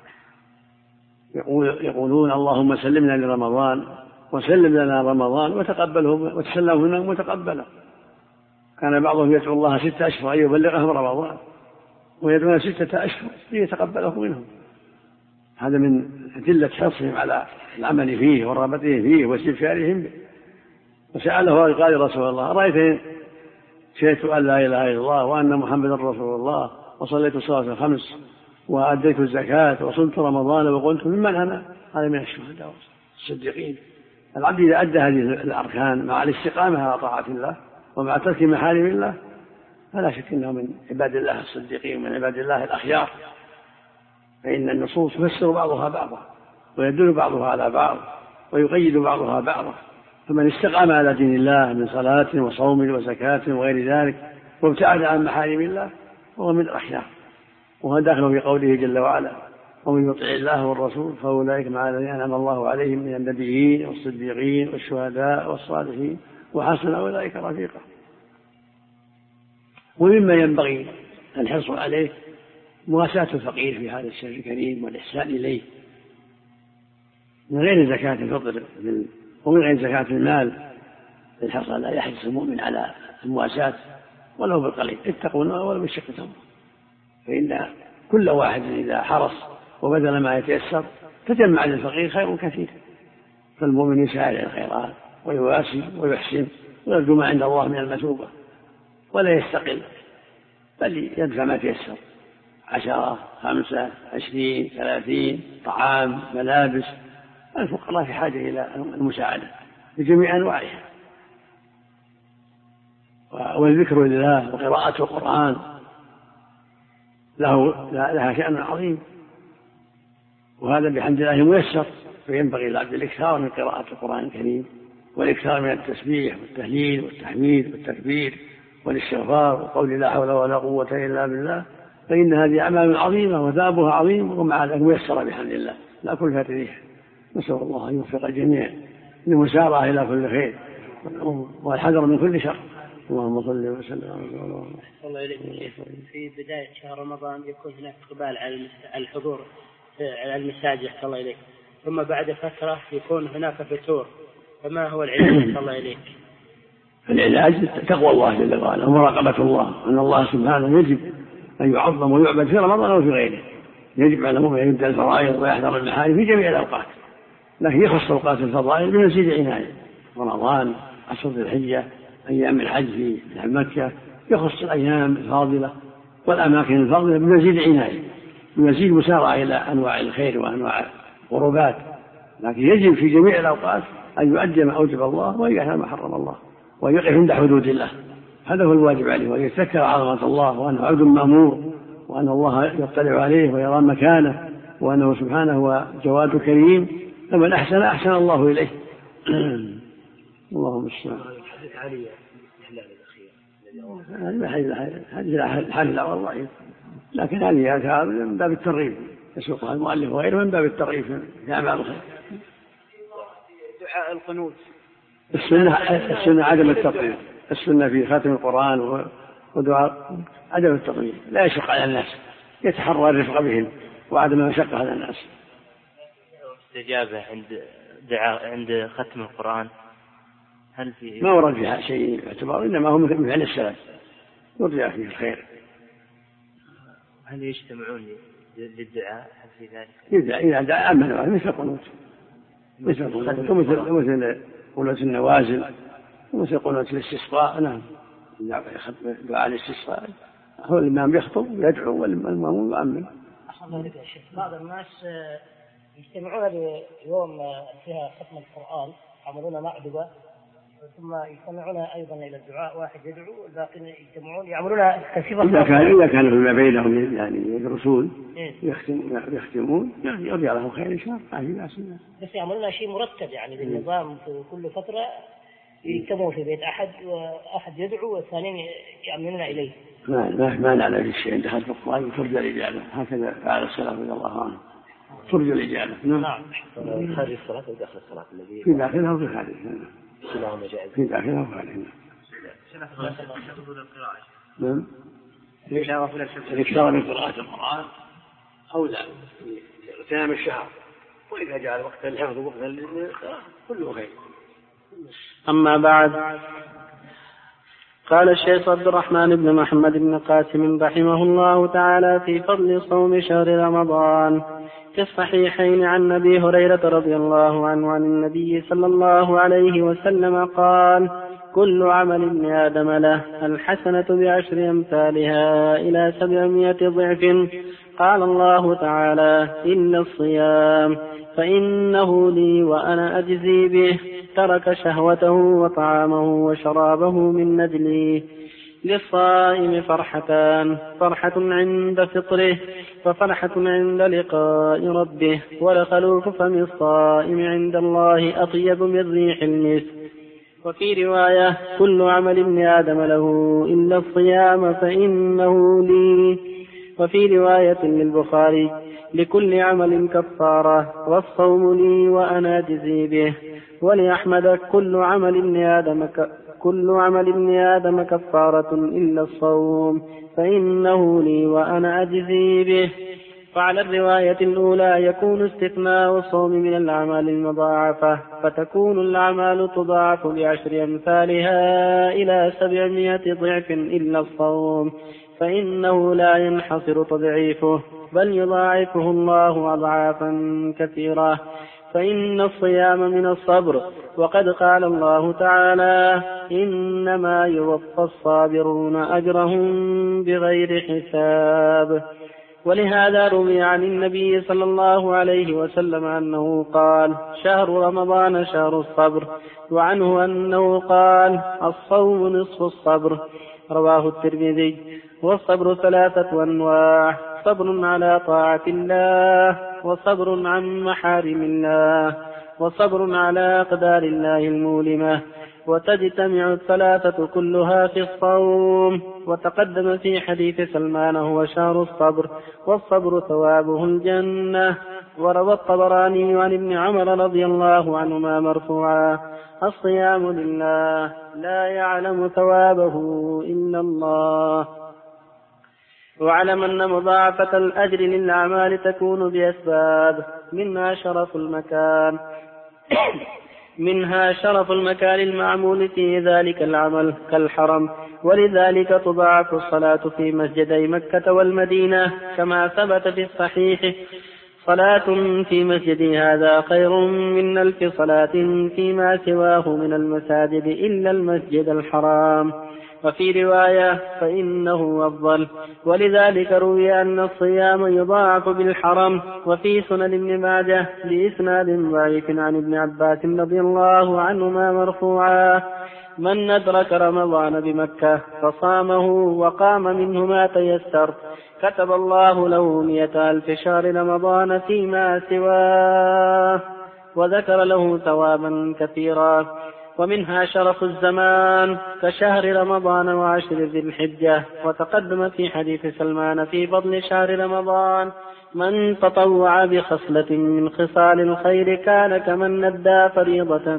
يقولون: اللهم سلمنا لرمضان وسلم لنا رمضان وتقبله وتسلمه منا متقبلا. كان بعضهم يدعو الله 6 أشهر أن يبلغهم رمضان، ويدعون 6 أشهر ليتقبله منهم. هذا من أدلة حرصهم على العمل فيه ورغبتهم فيه واستبشارهم به. وسأله قال: يا رسول الله، أرأيت شهدت أن لا إله إلا الله وأن محمدا رسول الله وصليت الصلاة 5 وأديت الزكاة وصمت رمضان وقلت ممن أنا؟ هذا من الشهداء الصديقين. العبد إذا أدى هذه الأركان مع الاستقامة على طاعة الله ومع ترك محارم الله فلا شك أنه من عباد الله الصديقين ومن عباد الله الأخيار، فإن النصوص تفسر بعضها بعضا ويدل بعضها على بعض ويقيد بعضها بعضا. فمن استقام على دين الله من صلاة وصوم وزكاة وغير ذلك وابتعد عن محارم الله هو من الأخيار. وهو داخل في قوله جل وعلا: ومن يطع الله والرسول فأولئك مع الذين أنعم الله عليهم من النبيين والصديقين والشهداء والصالحين وحسن أولئك رفيقا. ومما ينبغي الحرص عليه مواساة الفقير في هذا الشهر الكريم والإحسان إليه من غير زكاة الفطر ومن غير زكاة المال، الحرص لا يحرص المؤمن على المواساة ولو بالقليل، اتقوا النار ولو بالشق تمر، فإن كل واحد إذا حرص وبذل ما يتيسر تجمع للفقير خير كثير. فالمؤمن يسارع الخيرات ويواسي ويحسن ويرجو ما عند الله من المثوبة ولا يستقل، بل يدفع ما تيسر 10 5 20 30 طعام ملابس. الفقراء في حاجة إلى المساعدة بجميع أنواعها، والذكر لله وقراءة القرآن لها شأن عظيم، وهذا بحمد الله ميسر. فينبغي للعبد الإكثار من قراءة القرآن الكريم والإكثار من التسبيح والتهليل والتحميد والتكبير والاستغفار وقول لا حول ولا قوة إلا بالله، فإن هذه أعمال عظيمة وثوابها عظيم، ومع ذلك ميسرة بحمد الله لا كلفة ريح. نسأل الله أن يوفق الجميع للمسارعة إلى كل خير والحذر من كل شر. اللهم صل وسلم على الله إليك. في بداية شهر رمضان يكون هناك إقبال على الحضور على المساجد الله إليك، ثم بعد فترة يكون هناك فتور، فما هو العلاج الله إليك؟ العلاج تقوى الله جل وعلا ومراقبة الله، أن الله سبحانه يجب أن يعظم ويعبد في رمضان وفي غيره. يجب على المؤمن أن يبدأ الفرائض ويحذر المحارم في جميع الأوقات، لكن يخص أوقات الفضائل بمزيد عناية. رمضان 10 ذي الحجة أيام الحج في مكة يخص الأيام الفاضلة والأماكن الفاضلة بمزيد عناية، بمزيد مسارعة إلى أنواع الخير وأنواع القربات، لكن يجب في جميع الأوقات أن يؤدي ما أوجب الله وينهى ما حرم الله ويقف عند حدود الله. هذا هو الواجب عليه، وأن يتذكر عظمة الله وأنه عبد مأمور وأن الله يطلع عليه ويرى مكانه وأنه سبحانه هو جواد كريم، فمن أحسن أحسن الله إليه. اللهم المستعان. هذه الحال الأول ضعيف، لكن هذه آثار من باب الترغيب يسوقها المؤلف وغيره من باب الترغيب في أعمال الخير. دعاء القنوت السنة عدم التطويل، السنة في ختم القرآن ودعاء عدم التطويل، لا يشق على الناس، يتحرى الرفق بهم وعدم المشقة على الناس. استجابة عند ختم القرآن هل في ما ورد فيها شيء اعتبار، إنما هو من فعل السلف يرجع فيه الخير. هل يجتمعون للدعاء في ذلك؟ إذا دعا أمنوا مثل قنوت مثل قنوت النوازل ومثل قنوت الاستسقاء. نعم دعاء الاستسقاء هو الإمام يخطب يدعو والمأموم يؤمن. بعض الناس يجتمعون ليوم فيها ختم القرآن يعملون معدبة ثم يجتمعون أيضا إلى الدعاء، واحد يدعو والباقين يجتمعون يعملون كثيرا. إذا كان فيما بينهم يعني يدرسون يختمون يعني يرجع لهم خير إن شاء الله. بس يعملون شيء مرتب يعني بالنظام، في كل فترة يجتمعوا في بيت أحد وأحد يدعو والثانيين يأمنون إليه. ما نعلم شيء عند ختم القرآن ترجى الإجابة، هكذا فعل السلف رضي الله عنه، ترجى الإجابة. نعم. خارج الصلاة وداخل الصلاة الذي في داخلها وفي خارجها. في داخلها وفي خارجها. نعم. الإكثار من قراءة القرآن أولى في اغتنام الشهر، وإذا جاء الوقت الحفظ وقت القراءة كله خير. أما بعد، قال الشيخ عبد الرحمن بن محمد بن قاسم رحمه الله تعالى في فضل صوم شهر رمضان في الصحيحين عن أبي هريرة رضي الله عنه عن النبي صلى الله عليه وسلم قال: كل عمل ابن آدم له الحسنة بعشر أمثالها إلى 700 ضعف. قال الله تعالى: إلا الصيام فإنه لي وأنا أجزي به، ترك شهوته وطعامه وشرابه من نجلي. للصائم فرحتان: فرحة عند فطره وفرحة عند لقاء ربه، ولخلوف فم الصائم عند الله أطيب من ريح المسك. وفي رواية: كل عمل ابن آدم له إلا الصيام فإنه لي. وفي رواية للبخاري: لكل عمل كفارة والصوم لي وأنا أجزي به. ولأحمد: كل عمل ابن آدم كفارة إلا الصوم فإنه لي وأنا أجزي به. وعلى الرواية الأولى يكون استثناء الصوم من الأعمال المضاعفة، فتكون الأعمال تضاعف ب10 أمثالها إلى 700 ضعف إلا الصوم فإنه لا ينحصر تضعيفه بل يضاعفه الله أضعافا كثيرة. فإن الصيام من الصبر، وقد قال الله تعالى: إنما يوفى الصابرون أجرهم بغير حساب. ولهذا روي عن النبي صلى الله عليه وسلم أنه قال: شهر رمضان شهر الصبر. وعنه أنه قال: الصوم نصف الصبر. رواه الترمذي. والصبر 3 أنواع: صبر على طاعة الله، وصبر عن محارم الله، وصبر على أقدار الله المؤلمة. وتجتمع 3 كلها في الصوم. وتقدم في حديث سلمان: هو شهر الصبر، والصبر ثوابه الجنة. وروى الطبراني عن ابن عمر رضي الله عنهما مرفوعا: الصيام لله لا يعلم ثوابه إلا الله. واعلم أن مضاعفة الأجر للأعمال تكون بأسباب، منها شرف المكان المعمول في ذلك العمل كالحرم، ولذلك تضاعف الصلاة في مسجدي مكة والمدينة كما ثبت في الصحيح صلاة في مسجدي هذا خير من 1000 صلاة فيما سواه من المساجد إلا المسجد الحرام. وفي رواية فإنه أفضل. ولذلك روي أن الصيام يضاعف بالحرم. وفي سنن ابن ماجه بإسناد ضعيف عن ابن عباس رضي الله عنهما مرفوعا: من أدرك رمضان بمكة فصامه وقام منه ما تيسر كتب الله له 100,000 شهر رمضان فيما سواه، وذكر له ثوابا كثيرا. ومنها شرف الزمان كشهر رمضان و10 ذي الحجة. وتقدم في حديث سلمان في فضل شهر رمضان: من تطوع بخصلة من خصال الخير كان كمن ندى فريضة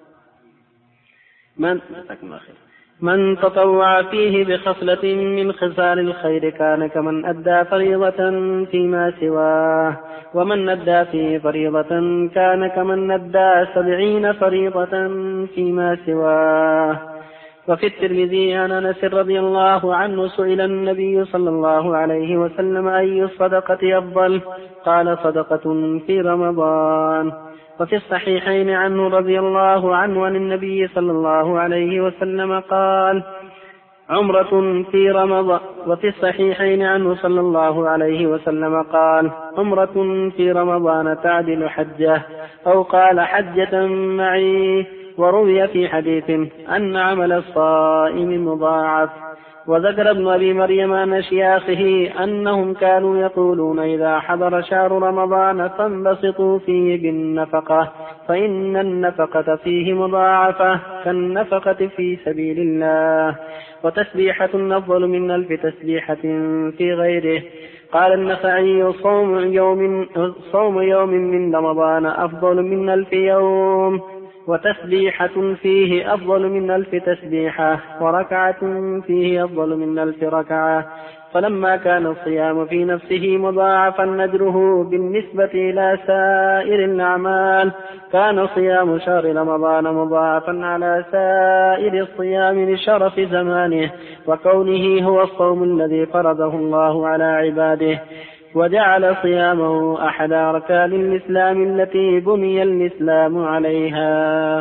من تطوع فيه بخصلة من خصال الخير كان كمن أدى فريضة فيما سواه، ومن ندى فيه فريضة كان كمن ندى 70 فريضة فيما سواه. وفي الترمذي عن أنس رضي الله عنه سئل النبي صلى الله عليه وسلم: أي الصدقة أفضل؟ قال: صدقة في رمضان. وفي الصحيحين عنه رضي الله عنه عن النبي صلى الله عليه وسلم قال: عمرة في رمضان. وفي الصحيحين عنه صلى الله عليه وسلم قال: عمرة في رمضان تعدل حجة، أو قال: حجة معي. وروي في حديث أن عمل الصائم مضاعف. وذكر ابن أبي مريم عن شياخه أنهم كانوا يقولون: إذا حضر شهر رمضان فانبسطوا فيه بالنفقة، فإن النفقة فيه مضاعفة كالنفقة في سبيل الله، وتسبيحة أفضل من 1000 تسبيحة في غيره. قال النخعي: صوم يوم من رمضان أفضل من 1000 يوم، وتسبيحة فيه أفضل من 1000 تسبيحة، وركعة فيه أفضل من 1000 ركعة. فلما كان الصيام في نفسه مضاعفا أجره بالنسبة إلى سائر الأعمال، كان صيام شهر رمضان مضاعفا على سائر الصيام لشرف زمانه، وكونه هو الصوم الذي فرضه الله على عباده، وجعل صيامه أحد أركان الإسلام التي بني الإسلام عليها.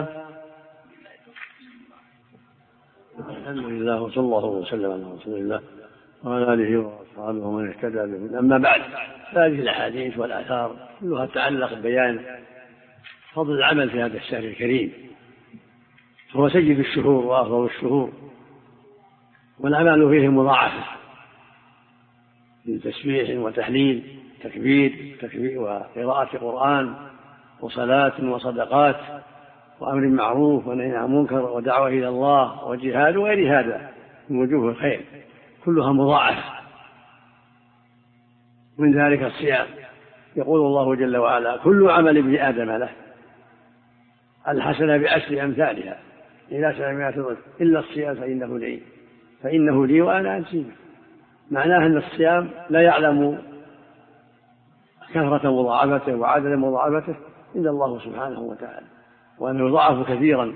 الحمد لله، وصلى الله وسلم على رسول الله وعلى آله وأصحابه ومن اهتدى به. أما بعد، هذه الأحاديث والآثار كلها تتعلق ببيان فضل العمل في هذا الشهر الكريم، هو سيد الشهور وأفضل الشهور، والأعمال فيه مضاعفة من تسبيح وتحليل، تكبير وقراءة قرآن وصلاة وصدقات وأمر معروف ونهي عن منكر ودعوة إلى الله وجهاد وغير هذا من وجوه الخير، كلها مضاعفة. من ذلك الصيام، يقول الله جل وعلا: كل عمل ابن آدم له الحسنة ب10 أمثالها إلى 700 ضعف إلا الصيام فإنه لي وأنا أجزي به. معناه أن الصيام لا يعلم كثرة مضاعفته وعدد مضاعفته إلا الله سبحانه وتعالى، وأنه يضاعف كثيرا.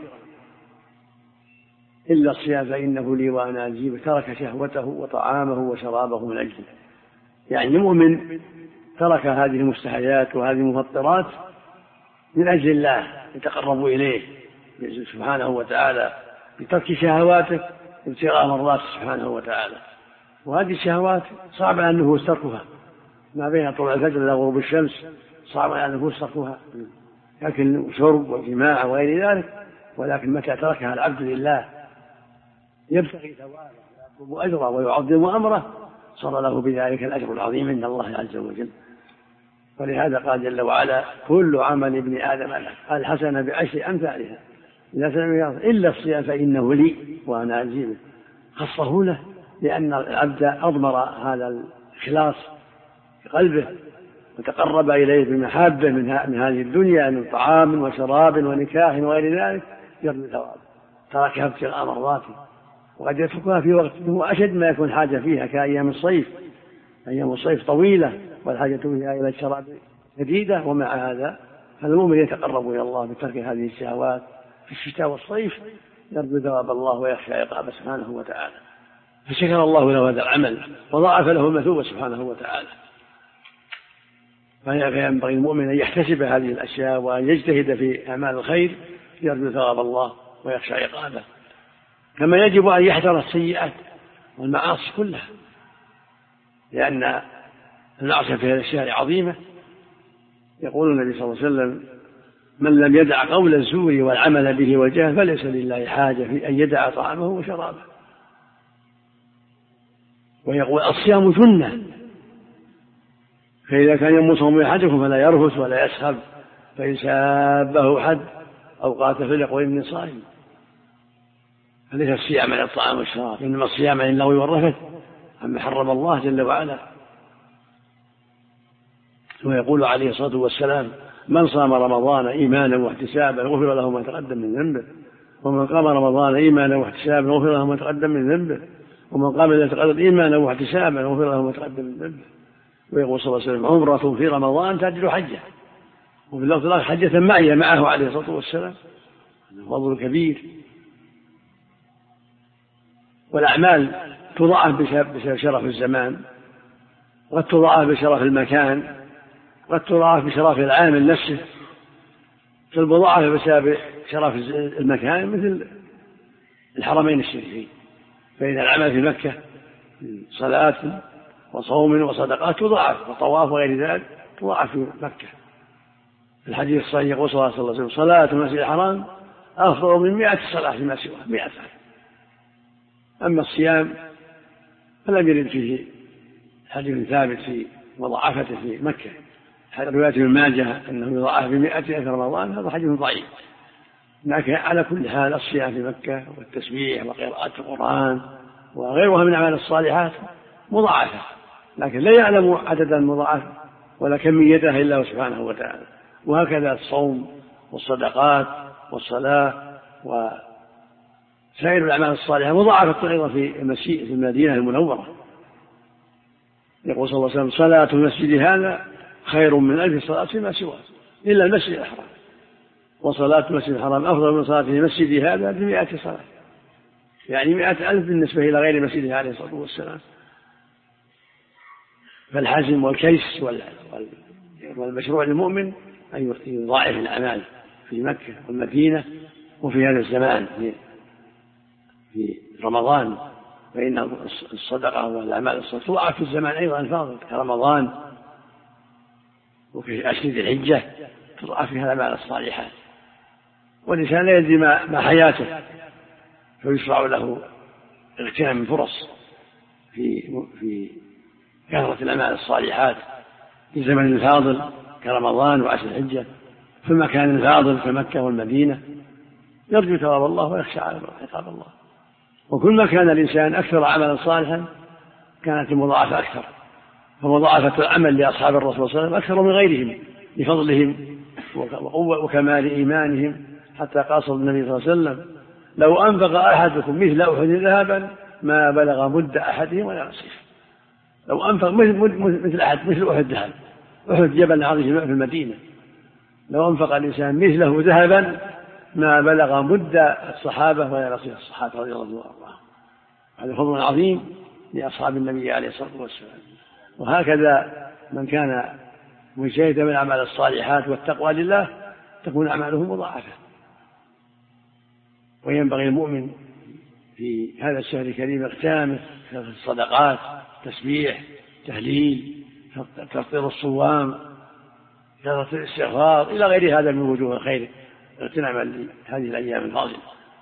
إلا الصيام فإنه لي وأنا أجزي به، ترك شهوته وطعامه وشرابه من أجله. يعني المؤمن ترك هذه المستحيات وهذه المفطرات من أجل الله، يتقرب إليه سبحانه وتعالى بترك شهواته ابتغاء مرضاته سبحانه وتعالى. وهذه الشهوات صعب على النفوس تركها، ما بين طلوع الفجر إلى غروب الشمس صعب على النفوس تركها، لكن وشرب وجماع وغير ذلك. ولكن متى تركها العبد لله يبتغي ثوابه ويطلب أجره ويعظم أمره، صار له بذلك الأجر العظيم عند الله عز وجل. ولهذا قال جل وعلا: كل عمل ابن آدم له الحسنة ب10 أمثالها إلا الصيام فإنه لي وأنا أجزي به. خصه له لأن العبد أضمر هذا الإخلاص في قلبه وتقرب إليه بمحابة من هذه الدنيا من طعام وشراب ونكاح وغير ذلك، يرجو ثوابه، تركها ابتغاء مرضاته. وقد يتركها في وقت هو أشد ما يكون حاجة فيها كأيام الصيف. أيام الصيف طويلة والحاجة فيها إلى الشراب شديدة، ومع هذا فالمؤمن يتقرب إلى الله بترك هذه الشهوات في الشتاء والصيف، يرجو ثواب الله ويخشى عقابه سبحانه وتعالى، فشكر الله له هذا العمل وضاعف له المثوبة سبحانه وتعالى. فينبغي المؤمن أن يحتسب هذه الأشياء وأن يجتهد في أعمال الخير يرجو ثواب الله ويخشى عقابه، كما يجب أن يحذر السيئات والمعاصي كلها، لأن المعصية في هذه الأشياء عظيمة. يقول النبي صلى الله عليه وسلم: من لم يدع قول الزور والعمل به والجهل فليس لله حاجة في أن يدع طعامه وشرابه. ويقول: الصيام جنة، فإذا كان يوم صوم أحدكم فلا يرفث ولا يسخب، فإن سابه حد أو قاتل فليقل إني صائم. فليس الصيام عن الطعام والشراب، إنما الصيام عن اللغو والرفث عما حرم الله جل وعلا. ويقول عليه الصلاة والسلام: من صام رمضان إيمانا واحتسابا غفر له ما تقدم من ذنبه، ومن قام رمضان إيمانا واحتسابا غفر له ما تقدم من ذنبه، ومن قام ليلة القدر إيمانا واحتسابا غفر له ما تقدم من ذنبه. ويقول صلى الله عليه وسلم: عمرة في رمضان تعدل حجة، وفي اللفظ الآخر حجة معي معه عليه الصلاة والسلام. فضل كبير. والأعمال تضاعف بسبب شرف الزمان، قد تضاعف بشرف المكان، قد تضاعف بشرف العامل نفسه، فالمضاعفة بسبب شرف المكان مثل الحرمين الشريفين، فإن العمل في مكة صلاة وصوم وصدقات تضاعف، وطواف وغير ذلك تضاعف في مكة. في الحديث الصحيح يقول صلى الله عليه وسلم: صلاة المسجد الحرام أفضل من 100 صلاة فيما سواه، 100. أما الصيام فلم يرد فيه حديث ثابت في مضاعفته في مكة. رواية ابن ماجه أنه يضاعف ب100 في رمضان، هذا حديث ضعيف. لكن على كل حال الصيام في مكة والتسبيح وقراءة القرآن وغيرها من أعمال الصالحات مضاعفة، لكن لا يعلم عدد المضاعفة ولا كميتها إلا هو سبحانه وتعالى. وهكذا الصوم والصدقات والصلاة وسائر الأعمال الصالحة مضاعفة أيضا في المدينة المنورة. يقول صلى الله عليه وسلم: صلاة المسجد هذا خير من 1000 صلاة فيما سواه إلا المسجد الحرام، وصلاة المسجد الحرام أفضل من صلاة المسجد هذا ب100 صلاة، يعني 100,000 بالنسبة إلى غير مسجده عليه الصلاة والسلام. فالحزم والكيس والمشروع للمؤمن أن يضاعف الأعمال في مكة والمدينة وفي هذا الزمان في رمضان، فإن الصدقة والأعمال الصالحة تضاعف في الزمان أيضا الفاضل كرمضان، وفي أشهر الحجة تضاعف فيها الأعمال الصالحات. والإنسان لا يدري ما حياته، فيشرع له اغتنام الفرص في كثرة الأعمال الصالحات في زمن الفاضل كرمضان وعشر الحجة، في المكان الفاضل كمكة والمدينة، يرجو ثواب الله ويخشى عقاب الله. وكل ما كان الإنسان أكثر عملا صالحا كانت المضاعفة أكثر، فمضاعفة العمل لأصحاب الرسول صلى الله عليه وسلم أكثر من غيرهم لفضلهم وكمال إيمانهم، حتى قال النبي صلى الله عليه وسلم: لو أنفق أحدكم مثل أحد ذهبا ما بلغ مد أحدهم ولا نصيف. لو أنفق مثل أحد ذهب، أحد جبل عظيم في المدينة، لو أنفق الإنسان مثله ذهبا ما بلغ مد الصحابة ولا نصيف الصحابة رضي الله عنهم. هذا فضل عظيم لأصحاب النبي عليه الصلاة والسلام. وهكذا من كان مجتهدا من أعمال الصالحات والتقوى لله تكون أعماله مضاعفة. وينبغي المؤمن في هذا الشهر الكريم اغتنامه في الصدقات، تسبيح، تهليل، تفطير الصوام، كثرة الاستغفار إلى غير هذا من وجوه الخير اغتناما لهذه الأيام الفاضلة.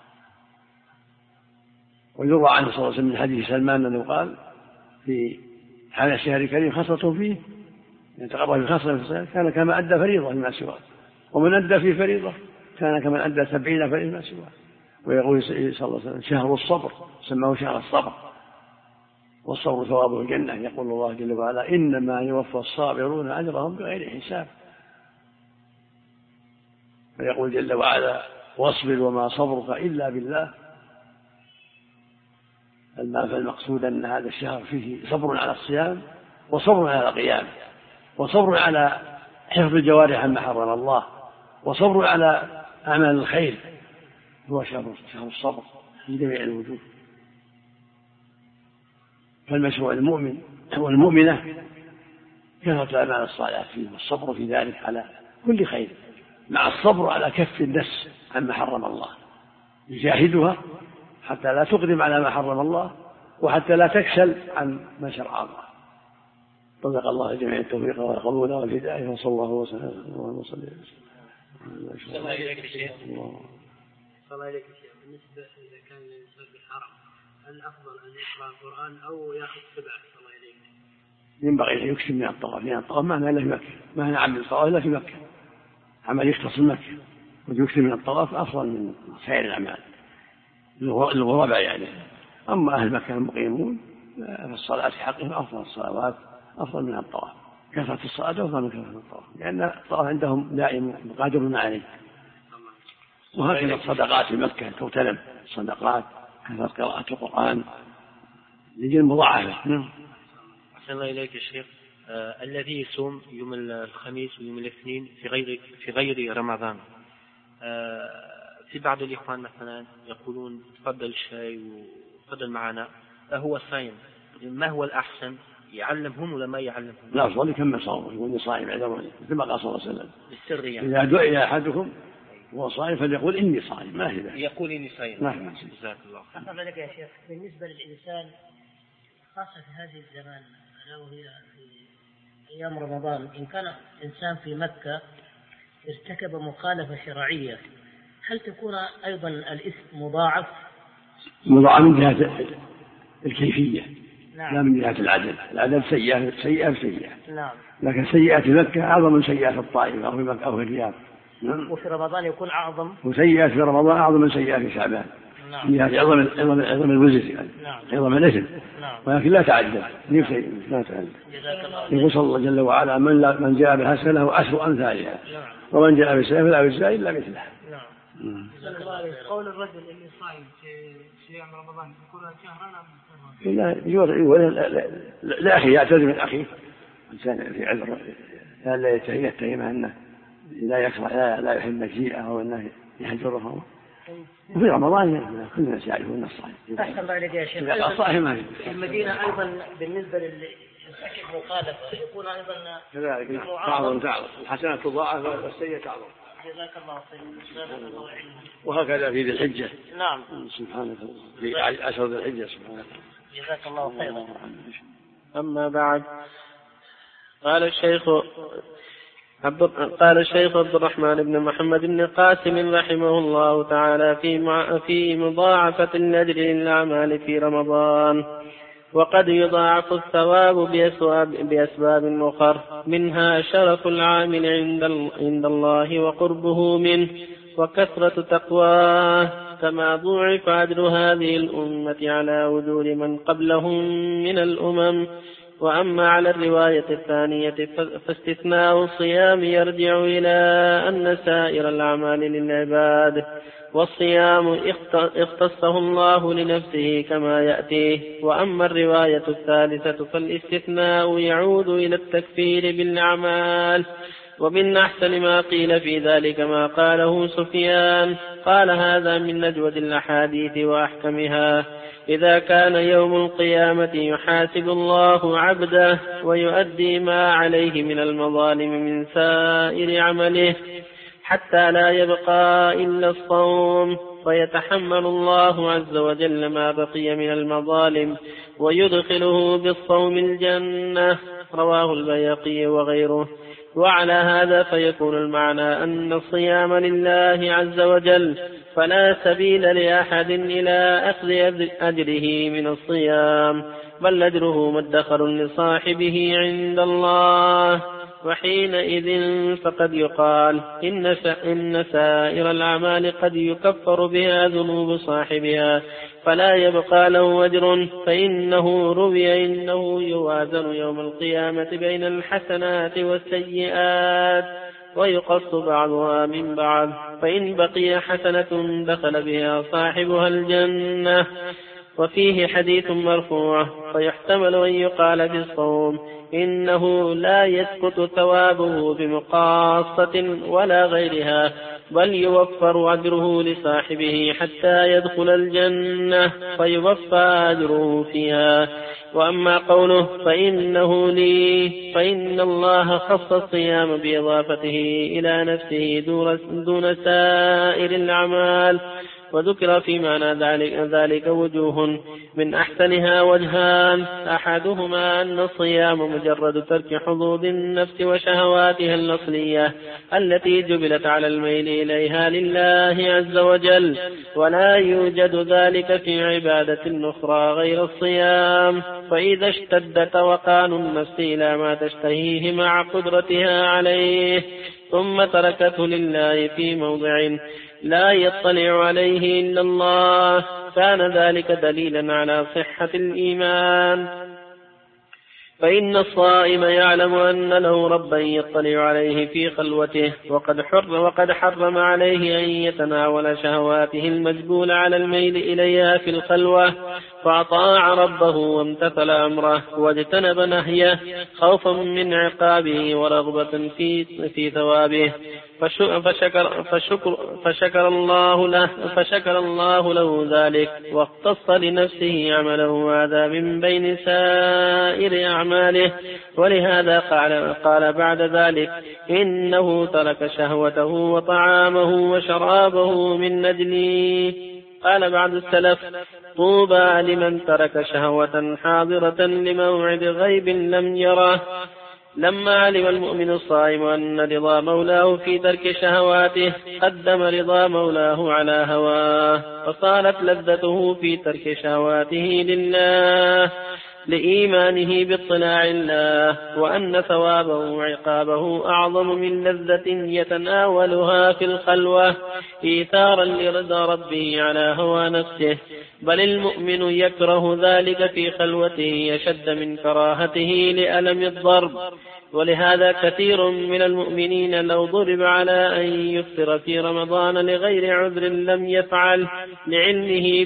ويروى عنه صلى الله عليه وسلم من حديث سلمان أنه قال: في هذا الشهر الكريم خصلة فيه يتقرب بخصلة في الصلاة كان كما أدى فريضة فيما سواه، ومن أدى في فريضة كان كمن أدى 70 فريضة فيما سواه. ويقول صلى الله عليه وسلم: شهر الصبر، سماه شهر الصبر، والصبر ثوابه الجنة. يقول الله جل وعلا: إنما يوفى الصابرون أجرهم بغير حساب. ويقول جل وعلا: واصبر وما صبرك إلا بالله. فالمقصود أن هذا الشهر فيه صبر على الصيام، وصبر على القيام، وصبر على حفظ الجوارح عما حرم الله، وصبر على أعمال الخير. هو شهر الصبر في جميع الوجوه. فالمشروع المؤمن والمؤمنة كثرة الأعمال الصالحة فيه والصبر في ذلك على كل خير، مع الصبر على كف النفس عما حرم الله، يجاهدها حتى لا تقدم على ما حرم الله وحتى لا تكسل عن ما شرع الله. رزق الله جميع التوفيق والقبول والهداية، وصلى الله وسلم وسلم. الله إليك يا شيخ. الله إليك يا شيخ. بالنسبة إذا كان الإنسان بالحرم، هل الأفضل أن يقرأ القرآن أو يأخذ سبعة؟ الله إليك. ينبغي أن يكسب من الطواف، لأن الطواف ما إلا في مكة، ما نعمل الطواف إلا في مكة، عمل يختص مكة، ويكسب من الطواف أفضل من سائر الأعمال الغرباء يعني. أما أهل مكة المقيمون فالصلاة حقهم أفضل الصلوات، أفضل من الطواف، كثرة الصلاة أفضل من كثرة الطواف، لأن الطواف عندهم دائم قادرون عليه. وهكذا الصدقات في مكة تغتنم، الصدقات كثرة قراءة القرآن لجل مضاعفة. أحسن الله إليك يا شيخ. الذي يصوم يوم الخميس ويوم الاثنين في غير رمضان، في بعض الإخوان مثلا يقولون تفضل الشاي وتفضل معنا، فهو صايم، ما هو الأحسن؟ يعلمهم ولا ما يعلمهم؟ لا، أفضل يكمل صومه، يقول صائم مثل ما قال صلى الله عليه وسلم بالسر يعني. إذا دعي أحدكم وهو صائم فليقول إني صائم، ما هي يقول إني صائم. نعم. جزاك الله. أحسن لك يا شيخ. بالنسبة للإنسان خاصة في هذه الزمان، لو هي في أيام رمضان، إن كان إنسان في مكة ارتكب مخالفة شرعية، هل تكون أيضا الإثم مضاعف من جهة الكيفية؟ نعم. لا من جهة العدد سيئة. نعم. لكن سيئات مكة أعظم من سيئات الطائف أو في مكة أو في الرياض. وفي رمضان يكون أعظم، وسيئات في رمضان أعظم من سيئات في شعبان. نعم. يعني عظم الوزر يعني. نعم. عظم الإثم. نعم. ولكن لا تعدد، لا تعدد. يقول صلى الله جل وعلا من جاء بالحسنة له 10 أمثالها، ومن جاء بالسيئة فلا يجزى إلا مثلها. قول الرجل اللي صايم في أيام رمضان يكون شهرا لا أخي يعتذر من أخيه، إنسان في عذر لا يتهمه أنه لا يحب مجيئه أو أنه يهجره. وفي رمضان كل الناس يعرفون الصائم. أحسن الله إليك يا شيخ. في المدينة أيضا بالنسبة للسكن مخالفة يكون أيضا كذلك. تعظم الحسنة تضاعف والسيئة تعظم. جزاك الله خيرا. وهكذا في ذي الحجة. نعم. سبحانه في أشهر ذي الحجة. سبحانه. جزاك الله خيرا. أما بعد، قال الشيخ عبد الرحمن بن محمد بن قاسم رحمه الله تعالى في مضاعفة الأجر للأعمال في رمضان. وقد يضاعف الثواب بأسباب أخرى، منها شرف العامل عند الله وقربه منه وكثرة تقواه، كما ضُعِفَ أجر هذه الأمة على وجود من قبلهم من الأمم. وأما على الرواية الثانية فاستثناء الصيام يرجع إلى أن سائر الأعمال للعباد، والصيام اختصه الله لنفسه كما يأتيه. وأما الرواية الثالثة فالاستثناء يعود إلى التكفير بالأعمال. ومن أحسن ما قيل في ذلك ما قاله سفيان، قال هذا من نجود الأحاديث وأحكمها: إذا كان يوم القيامة يحاسب الله عبده ويؤدي ما عليه من المظالم من سائر عمله حتى لا يبقى إلا الصوم، فيتحمل الله عز وجل ما بقي من المظالم ويدخله بالصوم الجنة. رواه البيهقي وغيره. وعلى هذا فيكون المعنى أن الصيام لله عز وجل، فلا سبيل لأحد إلى أخذ أجره من الصيام، بل أجره مدخر لصاحبه عند الله. وحينئذ فقد يقال إن سائر الأعمال قد يكفر بها ذنوب صاحبها فلا يبقى له أجر، فإنه روي إنه يوازن يوم القيامة بين الحسنات والسيئات ويقص بعضها من بعض، فإن بقي حسنة دخل بها صاحبها الجنة. وفيه حديث مرفوع، فيحتمل أن يقال في الصوم إنه لا يسقط ثوابه بمقاصة ولا غيرها، بل يوفر أجره لصاحبه حتى يدخل الجنة فيوفى أجره فيها. وأما قوله فإنه لي فإن الله خص الصيام بإضافته إلى نفسه دون سائر الأعمال. وذكر في معنى ذلك وجوه، من أحسنها وجهان: أحدهما أن الصيام مجرد ترك حظوظ النفس وشهواتها الأصلية التي جبلت على الميل إليها لله عز وجل، ولا يوجد ذلك في عبادة أخرى غير الصيام. فإذا اشتد توقان النفس إلى ما تشتهيه مع قدرتها عليه ثم تركته لله في موضع لا يطلع عليه إلا الله، كان ذلك دليلا على صحة الإيمان. فإن الصائم يعلم أن له ربا يطلع عليه في خلوته، وقد حرم عليه أن يتناول شهواته المجبول على الميل إليها في الخلوة، فأطاع ربه وامتثل أمره واجتنب نهيه خوفا من عقابه ورغبة في ثوابه، فشكر الله له ذلك، واختص لنفسه عمله هذا من بين سائر أعماله. ولهذا قال بعد ذلك: إنه ترك شهوته وطعامه وشرابه من أجلي. قال بعض السلف: طوبى لمن ترك شهوة حاضرة لموعد غيب لم يره. لما علم المؤمن الصائم أن رضا مولاه في ترك شهواته قدم رضا مولاه على هواه، فصارت لذته في ترك شهواته لله لإيمانه باطلاع الله، وأن ثوابه وعقابه أعظم من لذة يتناولها في الخلوة إيثارا لرضا ربه على هوى نفسه، بل المؤمن يكره ذلك في خلوته أشد من كراهته لألم الضرب. ولهذا كثير من المؤمنين لو ضرب على أن يفطر في رمضان لغير عذر لم يفعل لعلمه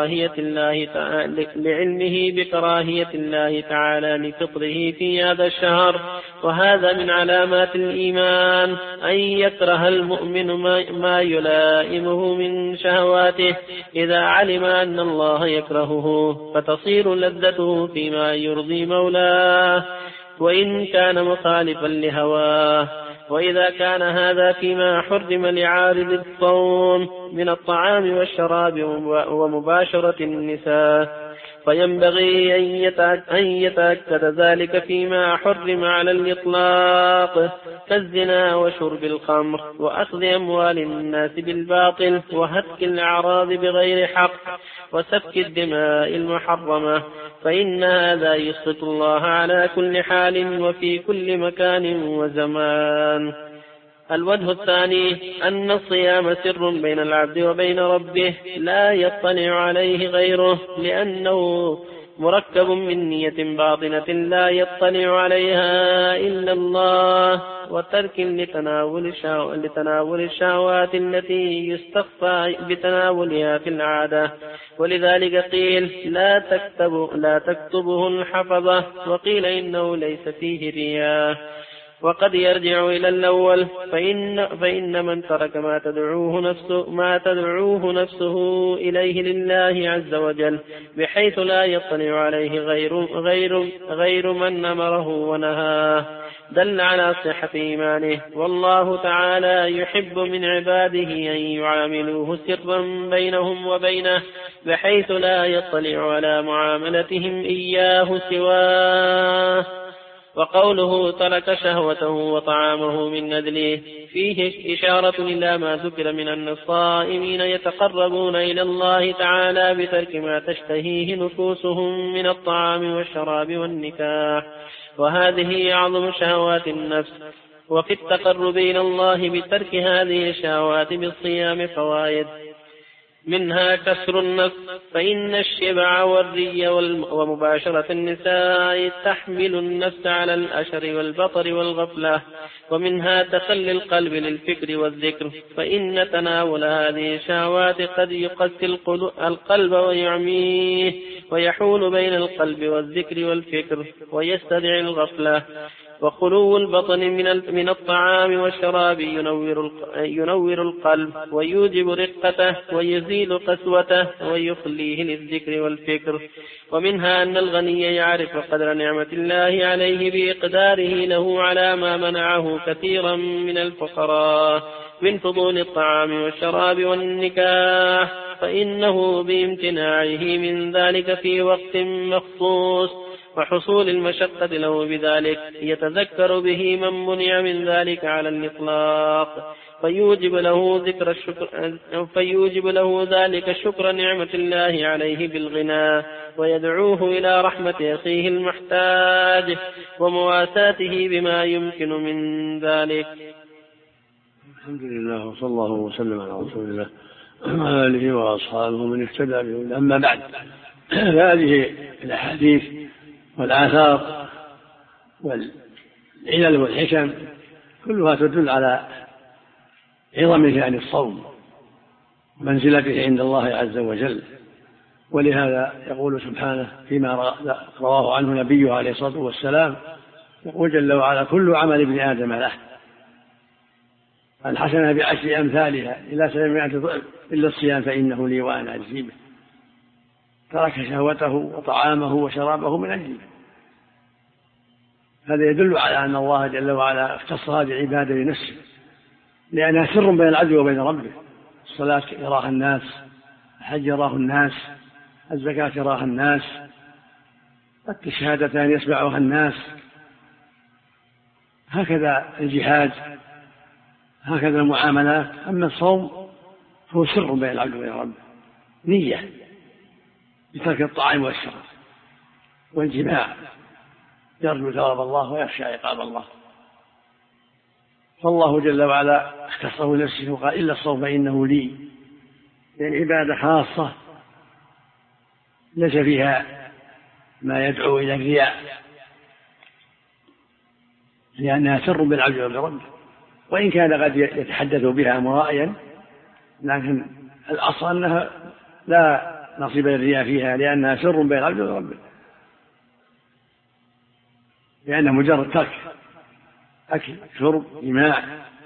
بكراهية الله تعالى لفطره في هذا الشهر. وهذا من علامات الإيمان أن يكره المؤمن ما يلائمه من شهواته إذا علم أن الله يكرهه، فتصير لذته فيما يرضي مولاه وإن كان مخالفا لهواه. وإذا كان هذا فيما حرم لعارض الصوم من الطعام والشراب ومباشرة النساء، فينبغي أن يتأكد ذلك فيما حرم على الإطلاق كالزنا وشرب الخمر وأخذ أموال الناس بالباطل وهتك الأعراض بغير حق وسفك الدماء المحرمة، فإن هذا يسخط الله على كل حال وفي كل مكان وزمان. الوجه الثاني أن الصيام سر بين العبد وبين ربه لا يطلع عليه غيره، لأنه مركب من نية باطنة لا يطلع عليها إلا الله، وترك لتناول الشهوات التي يستخفى بتناولها في العادة. ولذلك قيل لا تكتبه الحفظة، وقيل إنه ليس فيه رياء. وقد يرجع إلى الأول، فإن من ترك ما تدعوه نفسه إليه لله عز وجل بحيث لا يطلع عليه غير من أمره ونهاه دل على صحة إيمانه. والله تعالى يحب من عباده أن يعاملوه سرا بينهم وبينه بحيث لا يطلع على معاملتهم إياه سواه. وقوله ترك شهوته وطعامه من أجله فيه إشارة إلى ما ذكر من أن الصائمين يتقربون إلى الله تعالى بترك ما تشتهيه نفوسهم من الطعام والشراب والنكاح، وهذه أعظم شهوات النفس. وفي التقرب إلى الله بترك هذه الشهوات بالصيام فوائد، منها كسر النفس، فإن الشبع والري ومباشرة النساء تحمل النفس على الأشر والبطر والغفلة. ومنها تخلي القلب للفكر والذكر، فإن تناول هذه الشهوات قد يقسي القلب ويعميه ويحول بين القلب والذكر والفكر ويستدعي الغفلة. وخلو البطن من الطعام والشراب ينور القلب ويوجب رقته ويزيل قسوته ويخليه للذكر والفكر. ومنها أن الغني يعرف قدر نعمة الله عليه بإقداره له على ما منعه كثيرا من الفقراء من فضول الطعام والشراب والنكاح، فإنه بامتناعه من ذلك في وقت مخصوص وحصول المشقة له بذلك يتذكر به من منع من ذلك على الإطلاق، فيوجب له ذلك شكر نعمة الله عليه بالغنى، ويدعوه إلى رحمة أخيه المحتاج ومواساته بما يمكن من ذلك. الحمد لله وصلى الله وسلم على رسول الله وعلى آله وأصحابه من اهتدى بهداه. أما بعد، هذه الأحاديث والآثار والعلل والحكم كلها تدل على عظم شأن الصوم ومنزلته عند الله عز وجل. ولهذا يقول سبحانه فيما رواه عنه نبيه عليه الصلاة والسلام، يقول جل وعلا: كل عمل ابن آدم له، الحسنة بعشر أمثالها إلى 700 ضعف إلا الصيام فإنه لي وأنا أجزي به. ترك شهوته وطعامه وشرابه من أجله. هذا يدل على أن الله جل وعلا اختص هذه العبادة لنفسه، لأنها سر بين العبد وبين ربه. الصلاة يراها الناس، الحج يراه الناس، الزكاة يراها الناس، الشهادتان يسمعها الناس، هكذا الجهاد، هكذا المعاملات. أما الصوم هو سر بين العبد وبين ربه، نية بترك الطعام والشراب والجماع، يرجو ثواب الله ويخشى عقاب الله. فالله جل وعلا اختصه لنفسه وقال: إلا الصوم فإنه لي، لأن عبادة خاصة ليس فيها ما يدعو إلى الرياء، لأنها سر بالعبد وبربه، وإن كان قد يتحدث بها مرائيا، لكن الأصل أنها لا نصيب للرياء فيها، لأنها سر بين العبد وبربه، لأنها مجرد ترك أكل شرب جماع،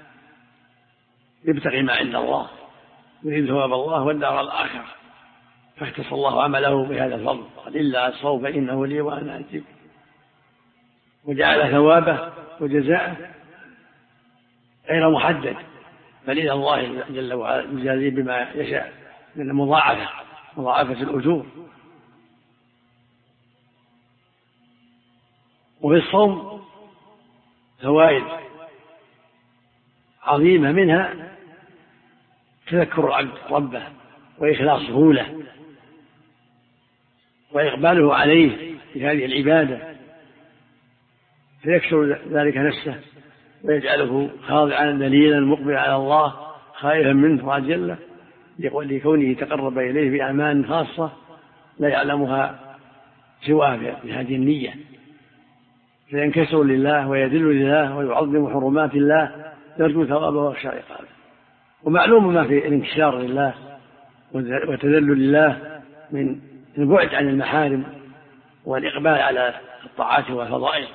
يبتغي ما عند الله، يريد ثواب الله والدار الآخرة، فاختص الله عمله بهذا الفضل. قال: إلا الصوم فإنه لي وأنا أجزي به، وجعل ثوابه وجزاءه غير محدد، بل إلى الله جل وعلا يجازي بما يشاء من مضاعفة الأجور. وفي الصوم فوائد عظيمة، منها تذكر العبد ربه وإخلاصه له وإقباله عليه في هذه العبادة، فيكسر ذلك نفسه ويجعله خاضعا ذليلا مقبلا على الله خائفا منه راجيا له، لكونه تقرب إليه بأعمال خاصة لا يعلمها سواه بهذه النية، فينكسر لله ويذل لله ويعظم حرمات الله، يرجو ثوابه ويخشى عقابه. ومعلوم ما في الانكسار لله وتذلل لله من البعد عن المحارم والإقبال على الطاعات والفضائل،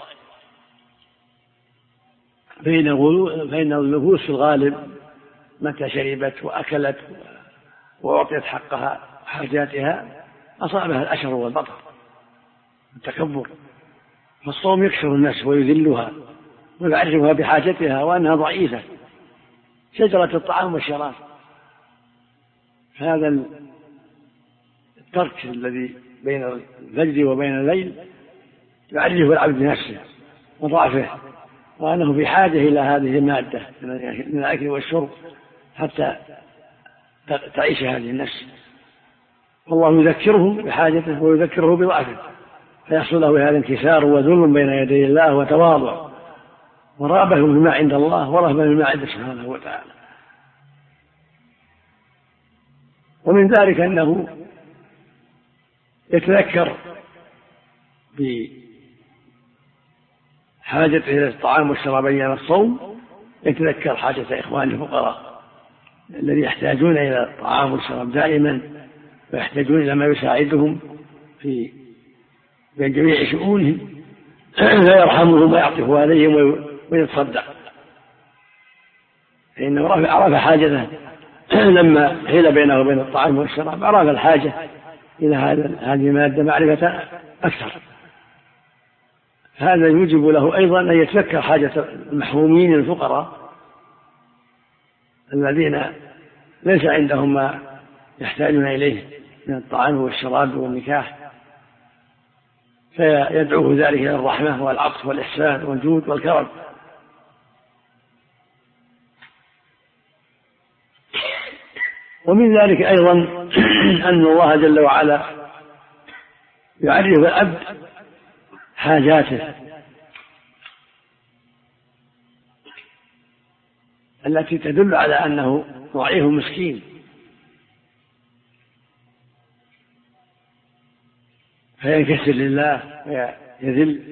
فإن النفوس في الغالب متى شربت وأكلت وأعطيت حقها وحاجاتها أصابها الأشر والبطر والتكبر. فالصوم يكسر النفس ويذلها ويعرفها بحاجتها وأنها ضعيفة، شجرة الطعام والشراب. هذا الترك الذي بين الفجر وبين الليل يعرف العبد بنفسه وضعفه، وأنه في حاجة إلى هذه المادة من الأكل والشرب حتى تعيش هذه النفس. والله يذكره بحاجته ويذكره بضعفه، فيحصل له هذا انكسار وذل بين يدي الله وتواضع ورغبة بما عند الله ورهبة بما عند سبحانه وتعالى. ومن ذلك أنه يتذكر بحاجته إلى الطعام والشراب أيام الصوم، يتذكر حاجة إخوانه الفقراء الذين يحتاجون إلى الطعام والشراب دائما، ويحتاجون إلى ما يساعدهم في جميع شؤونهم فيرحمهم ويعطف عليهم ويتصدق، فإنه عرف حاجته لما حيل بينه وبين الطعام والشراب، عرف الحاجة إلى هذه المادة معرفة أكثر. هذا يوجب له أيضا أن يتذكر حاجة المحرومين الفقراء الذين ليس عندهم ما يحتاجون إليه من الطعام والشراب والنكاح، فيدعوه ذلك إلى الرحمة والعطف والإحسان والجود والكرم. ومن ذلك أيضا أن الله جل وعلا يعرف العبد حاجاته التي تدل على أنه ضعيف مسكين، فينكسر لله ويذل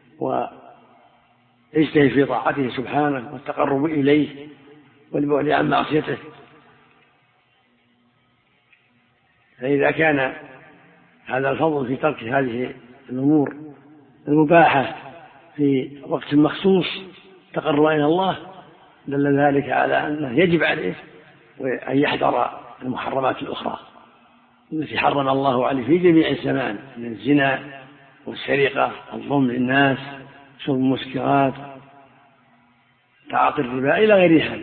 ويجتهد في طاعته سبحانه والتقرب إليه والبعد عن معصيته. فإذا كان هذا الفضل في ترك هذه الأمور المباحة في وقت مخصوص تقرب إلى الله، دل ذلك على أنه يجب عليه أن يحذر المحرمات الأخرى التي حرم الله عليه في جميع الزمان من الزنا والسرقة والظلم للناس، شرب المسكرات، تعاطي الربا إلى غيرها.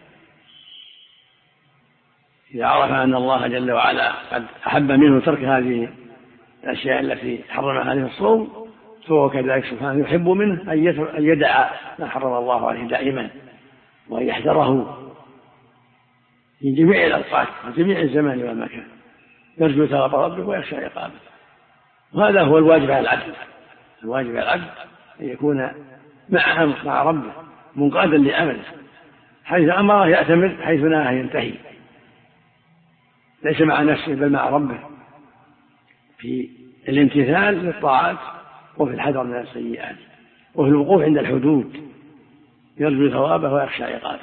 إذا عرف أن الله جل وعلا قد أحب منه ترك هذه الأشياء التي حرمها عليه الصوم، فهو كذلك سبحانه يحب منه أن يدع ما حرم الله عليه دائما، وأن يحذره في جميع الأوقات وجميع الزمان والمكان، يرجو ثواب ربه ويخشى عقابه. وهذا هو الواجب على العبد. الواجب على العبد أن يكون مع ربه منقادا لعمله، حيث أمره يأتمر، حيث نهاه ينتهي، ليس مع نفسه بل مع ربه في الامتثال للطاعات وفي الحذر من السيئات وفي الوقوف عند الحدود، يرجو ثوابه ويخشى عقابه.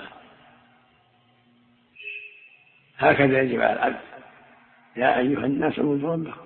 هكذا يجب على العبد. يا أيها الناس اعبدوا ربكم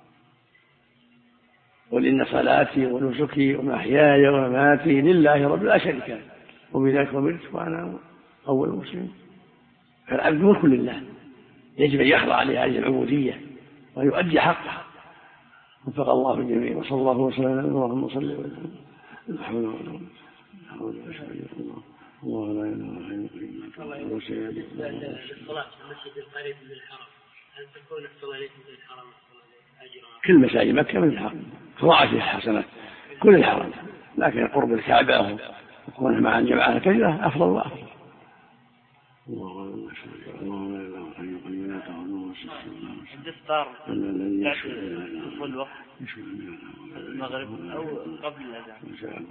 قل إن صلاتي ونسكي ومحياي ومماتي لله رب لا شريك له وبذلك أمرت وأنا أول المسلمين. فالعبد ملك لله، يجب أن يخضع لهذه العبودية ويؤدي حقها. وفق الله الجميع، وصلى الله وسلم. اللهم صل وسلم. لا حول ولا قوة إلا بالله. الله لا إله إلا هو. الصلاة في المسجد القريب من الحرم، هل تكون الصلاة عليكم في الحرم أجرها؟ كل مساجد مكة من الحرم تضاعف فيها حسنات كل الحرم، لكن قرب الكعبة وكونها مع الجماعة كثيرة أفضل وأفضل. الله لا إله إلا هو. الإفطار في الوقت المغرب أو قبل الأذان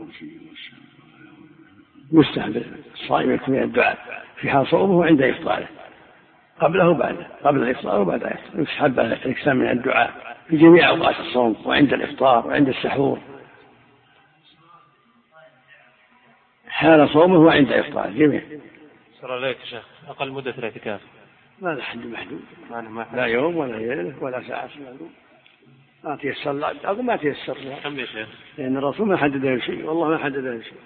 يستحب الصائم يكون الدعاء في حال صومه وعند إفطاره، قبله وبعده، قبل الإفطار وبعد الإفطار يستحب الإكثار من الدعاء في جميع أوقات الصوم وعند الإفطار وعند السحور، حال صومه وعند إفطاره جميع. صلى الله عليه شيخ. أقل مدة الاعتكاف ما له حد محدود، لا يوم ولا ليلة ولا ساعة محدود، ما تيسر لا أو ما تيسر لا. كم يا شيخ؟ لأن الرسول ما حدد له شيء، والله ما حدد له شيء.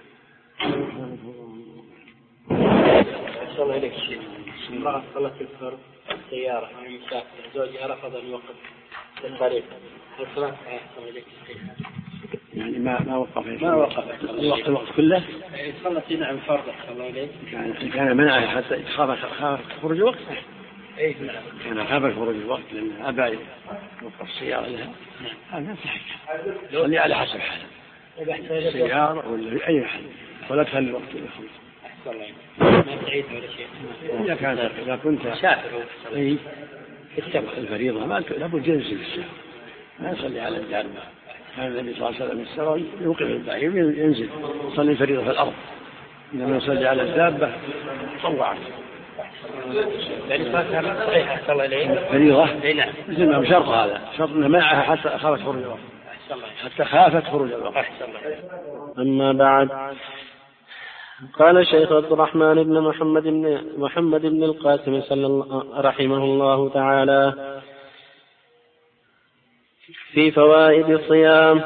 أحسن الله إليك شيخ. امرأة صلت في الفرد السيارة مع مسافر، زوجها رفض أن يوقف في الطريق، هل صلاتها أحسن إليك شيخ؟ يعني ما وقف الوقت كله. صلت نعم فرض أحسن الله إليك. كان منعها حتى خاف خروج الوقت. كان خاف خروج الوقت لأن أبا يوقف السيارة لها. هذا صحيح. صلي على حسب حاله. السيارة ولا في أي حال ولا تخلي الوقت يخلص. ما تعيد ولا شيء. إذا كنت مسافر في الفريضة ما لابد ينزل السيارة، ما يصلي على الدابة. كان النبي صلى الله عليه وسلم السراج يوقف البعير ينزل يصلي الفريضة في الأرض، إنما يصلي على الدابة طوعا. يعني فاتها صحيحة صلى الله عليه فريضة نعم مثل ما شرط، هذا شرط منعها حتى خافت خروج الوقت، حتى خافت خروج الوقت. أما بعد، قال الشيخ عبد الرحمن بن محمد بن القاسم رحمه الله تعالى في فوائد الصيام: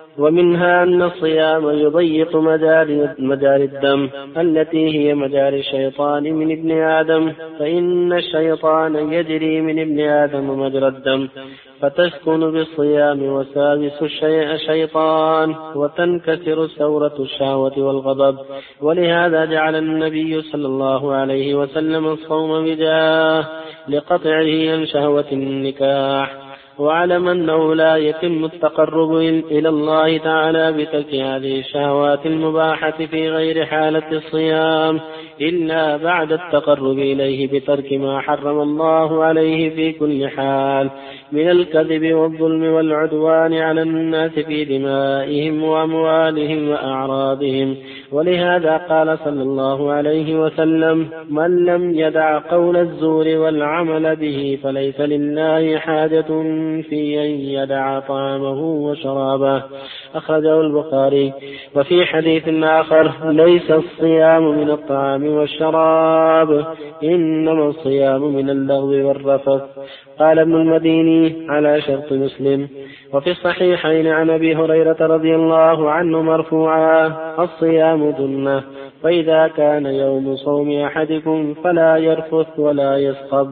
ومنها أن الصيام يضيق مجاري الدم التي هي مجاري الشيطان من ابن آدم، فإن الشيطان يجري من ابن آدم مجرى الدم، فتسكن بالصيام وساوس الشيطان، وتنكسر ثورة الشهوة والغضب. ولهذا جعل النبي صلى الله عليه وسلم الصوم وجاه لقطعه عن شهوة النكاح، واعلم أنه لا يتم التقرب إلى الله تعالى بترك هذه الشهوات المباحة في غير حالة الصيام إلا بعد التقرب إليه بترك ما حرم الله عليه في كل حال من الكذب والظلم والعدوان على الناس في دمائهم وأموالهم وأعراضهم. ولهذا قال صلى الله عليه وسلم: من لم يدع قول الزور والعمل به فليس لله حاجة في أن يدع طعامه وشرابه. أخرجه البخاري. وفي حديث آخر: ليس الصيام من الطعام والشراب، إنما الصيام من اللغو والرفث. قال ابن المديني على شرط مسلم. وفي الصحيحين عن أبي هريرة رضي الله عنه مرفوعا: الصيام جنة، فإذا كان يوم صوم أحدكم فلا يرفث ولا يسخب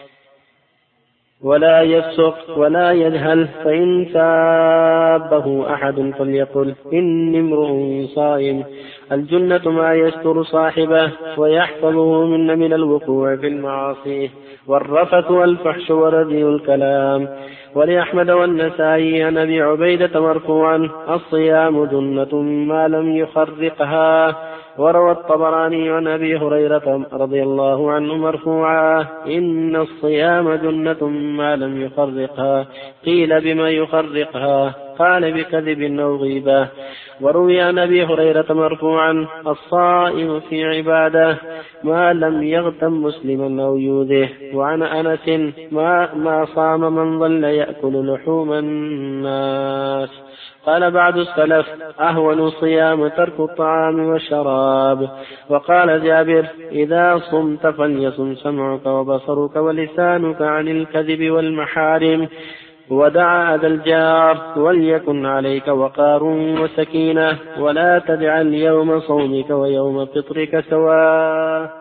ولا يفسق ولا يجهل، فإن سابه أحد فليقل إني امرؤ صائم. الجنة ما يستر صاحبه ويحفظه من الوقوع في المعاصي والرفث والفحش وردي الكلام. ولأحمد والنسائي عن أبي عبيدة مرفوعا: الصيام جنة ما لم يخرقها. وروى الطبراني عن أبي هريرة رضي الله عنه مرفوعا: إن الصيام جنة ما لم يخرقها. قيل: بما يخرقها؟ قال: بكذب أو غيبة. وروي عن أبي هريرة مرفوعا: الصائم في عبادة ما لم يغتم مسلما أو يؤذه. وعن أنس: ما صام من ظل يأكل لحوم الناس. قال بعض السلف: أهون الصيام ترك الطعام والشراب. وقال جابر: إذا صمت فليصم سمعك وبصرك ولسانك عن الكذب والمحارم، ودع أذى الجار، وليكن عليك وقار وسكينة، ولا تجعل يوم صومك ويوم فطرك سواء.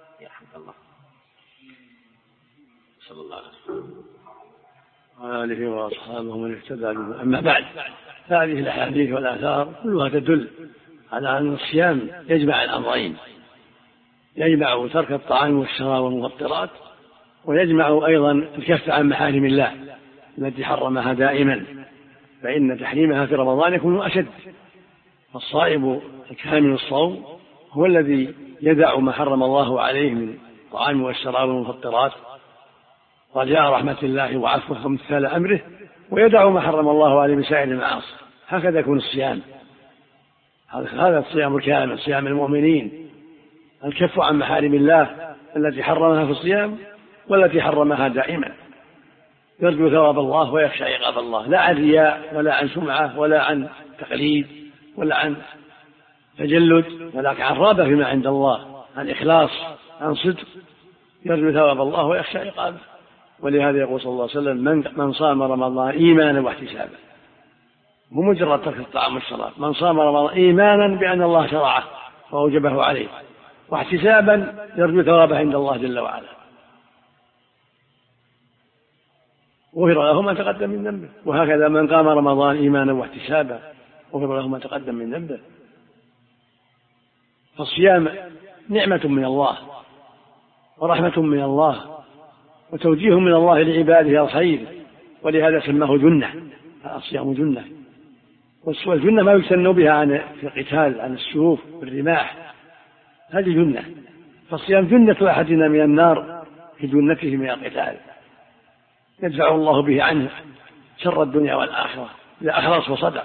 صلى الله عليه وسلم وعلى آله وأصحابه من اهتدى به. أما بعد، هذه الأحاديث والآثار كلها تدل على أن الصيام يجمع الأمرين، يجمع ترك الطعام والشراب والمفطرات، ويجمع أيضا الكف عن محارم الله التي حرمها دائما، فإن تحريمها في رمضان يكون أشد. فالصائم الكامل الصوم هو الذي يدع ما حرم الله عليه من الطعام والشراب والمفطرات رجاء رحمة الله وعفوه وامتثال أمره، ويدع ما حرم الله عليه بسائر المعاصي. هكذا يكون الصيام، هذا الصيام الكامل، صيام المؤمنين، الكف عن محارم الله التي حرمها في الصيام والتي حرمها دائما، يرجو ثواب الله ويخشى عقاب الله، لا عن رياء ولا عن سمعة ولا عن تقليد ولا عن تجلد، ولكن عن رغبة فيما عند الله، عن إخلاص، عن صدق، يرجو ثواب الله ويخشى عقابه. ولهذا يقول صلى الله عليه وسلم: من صام رمضان إيمانا واحتسابا، مو مجرد ترك الطعام والشراب، من صام رمضان إيمانا بأن الله شرعه وأوجبه عليه، واحتسابا يرجو ثوابه عند الله جل وعلا، غفر له ما تقدم من ذنبه. وهكذا من قام رمضان إيمانا واحتسابا غفر له ما تقدم من ذنبه. فالصيام نعمة من الله ورحمة من الله وتوجيه من الله لعباده الخير، ولهذا سماه جنة. الصيام جنة، والجنة ما يستنوا بها في القتال عن السيوف والرماح، هذه جنة. فالصيام جنة أحدنا من النار في جنته من القتال، يدفع الله به عنه شر الدنيا والآخرة إذا أخلص وصدق.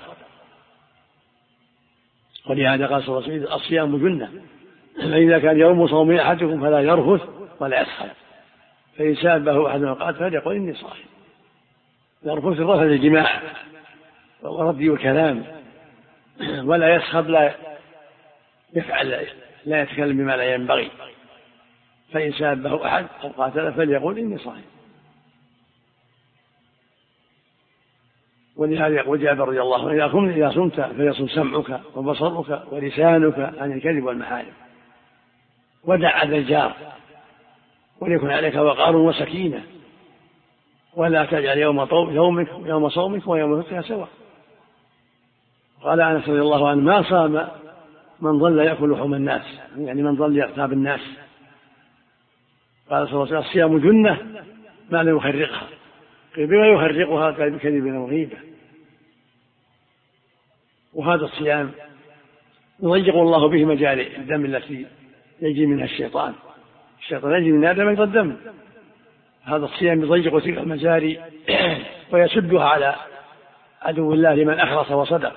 ولهذا قال صلى الله عليه وسلم: الصيام جنة، فإذا كان يوم صوم أحدكم فلا يرفث ولا يسخب، فإن سابه أحد وقال فليقل إني صائم. يرفث الرفث الجماع وردي الكلام، ولا يسخب، لا يفعل، لا يتكلم بما لا ينبغي. فإن سابه أحد أو قاتل فليقل إني صائم. ولهذا يقول جابر رضي الله عنه إذا صمت فليصم سمعك وبصرك ولسانك عن الكذب والمحارم، ودع أذى الجار، وليكن عليك وقار وسكينة، ولا تجعل يوم صومك ويوم فطرك سواء. قال أنس رضي الله عنه ما صام من ظل يأكل لحوم الناس، يعني من ظل يغتاب الناس. قال صلى الله عليه وسلم الصيام جنة ما لا يخرقها، بما يخرقها كذب وغيبة. وهذا الصيام يضيق الله به مجاري الدم التي يجري منها الشيطان يجري من آدم مجرى الدم. هذا الصيام يضيق تلك المجاري ويسدها على عدو الله لمن أخلص وصدق.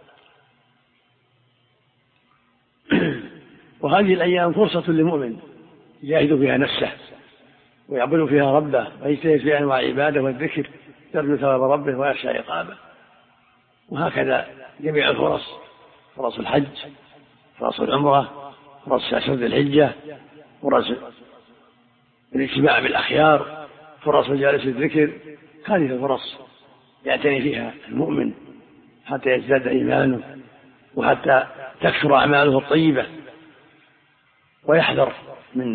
وهذه الأيام فرصة للمؤمن يجاهد فيها نفسه ويعبد فيها ربه ويجتهد في أنواع العبادة والذكر، يرجو ثواب ربه ويخشى عقابه. وهكذا جميع الفرص، فرص الحج، فرص العمرة، فرص 10 ذي الحجة، فرص الاجتماع بالأخيار، فرص مجالس الذكر، هذه الفرص يعتني فيها المؤمن حتى يزداد إيمانه وحتى تكثر أعماله الطيبة، ويحذر من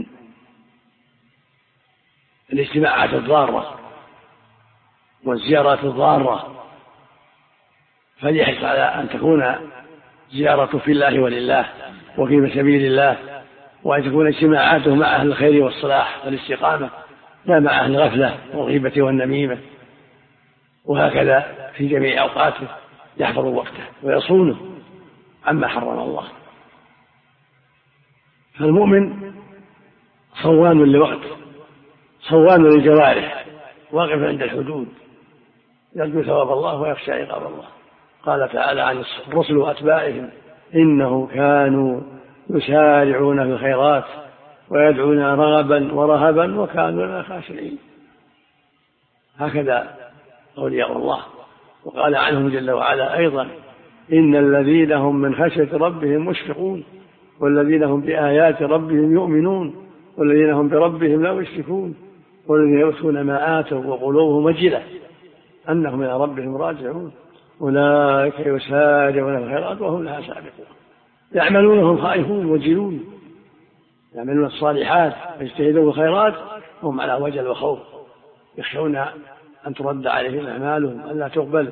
الاجتماعات الضارة والزيارات الضارة، فليحرص على أن تكون زيارته في الله ولله وفي سبيل الله، وأن تكون اجتماعاته مع أهل الخير والصلاح والاستقامة لا مع أهل الغفلة والغيبة والنميمة. وهكذا في جميع أوقاته يحفظ وقته ويصونه عما حرم الله. فالمؤمن صوان لوقت، صوان للجوارح، واقف عند الحدود، يرجو ثواب الله ويخشى عقاب الله. قال تعالى عن الرسل وأتباعهم إنه كانوا يسارعون في الخيرات ويدعونا رغبا ورهبا وكانوا لنا خاشعين. هكذا أولياء الله. وقال عنهم جل وعلا أيضا إن الذين هم من خشية ربهم مشفقون والذين هم بآيات ربهم يؤمنون والذين هم بربهم لا يشركون والذين يؤتون ما آتوا وقلوبهم وجلة أنهم إلى ربهم راجعون أولئك يسارعون في الخيرات وهم لها سابقون. يعملونهم خائفون وجلون، يعملون الصالحات ويجتهدون في الخيرات وهم على وجل وخوف، يخشون أن ترد عليهم أعمالهم ألا تقبل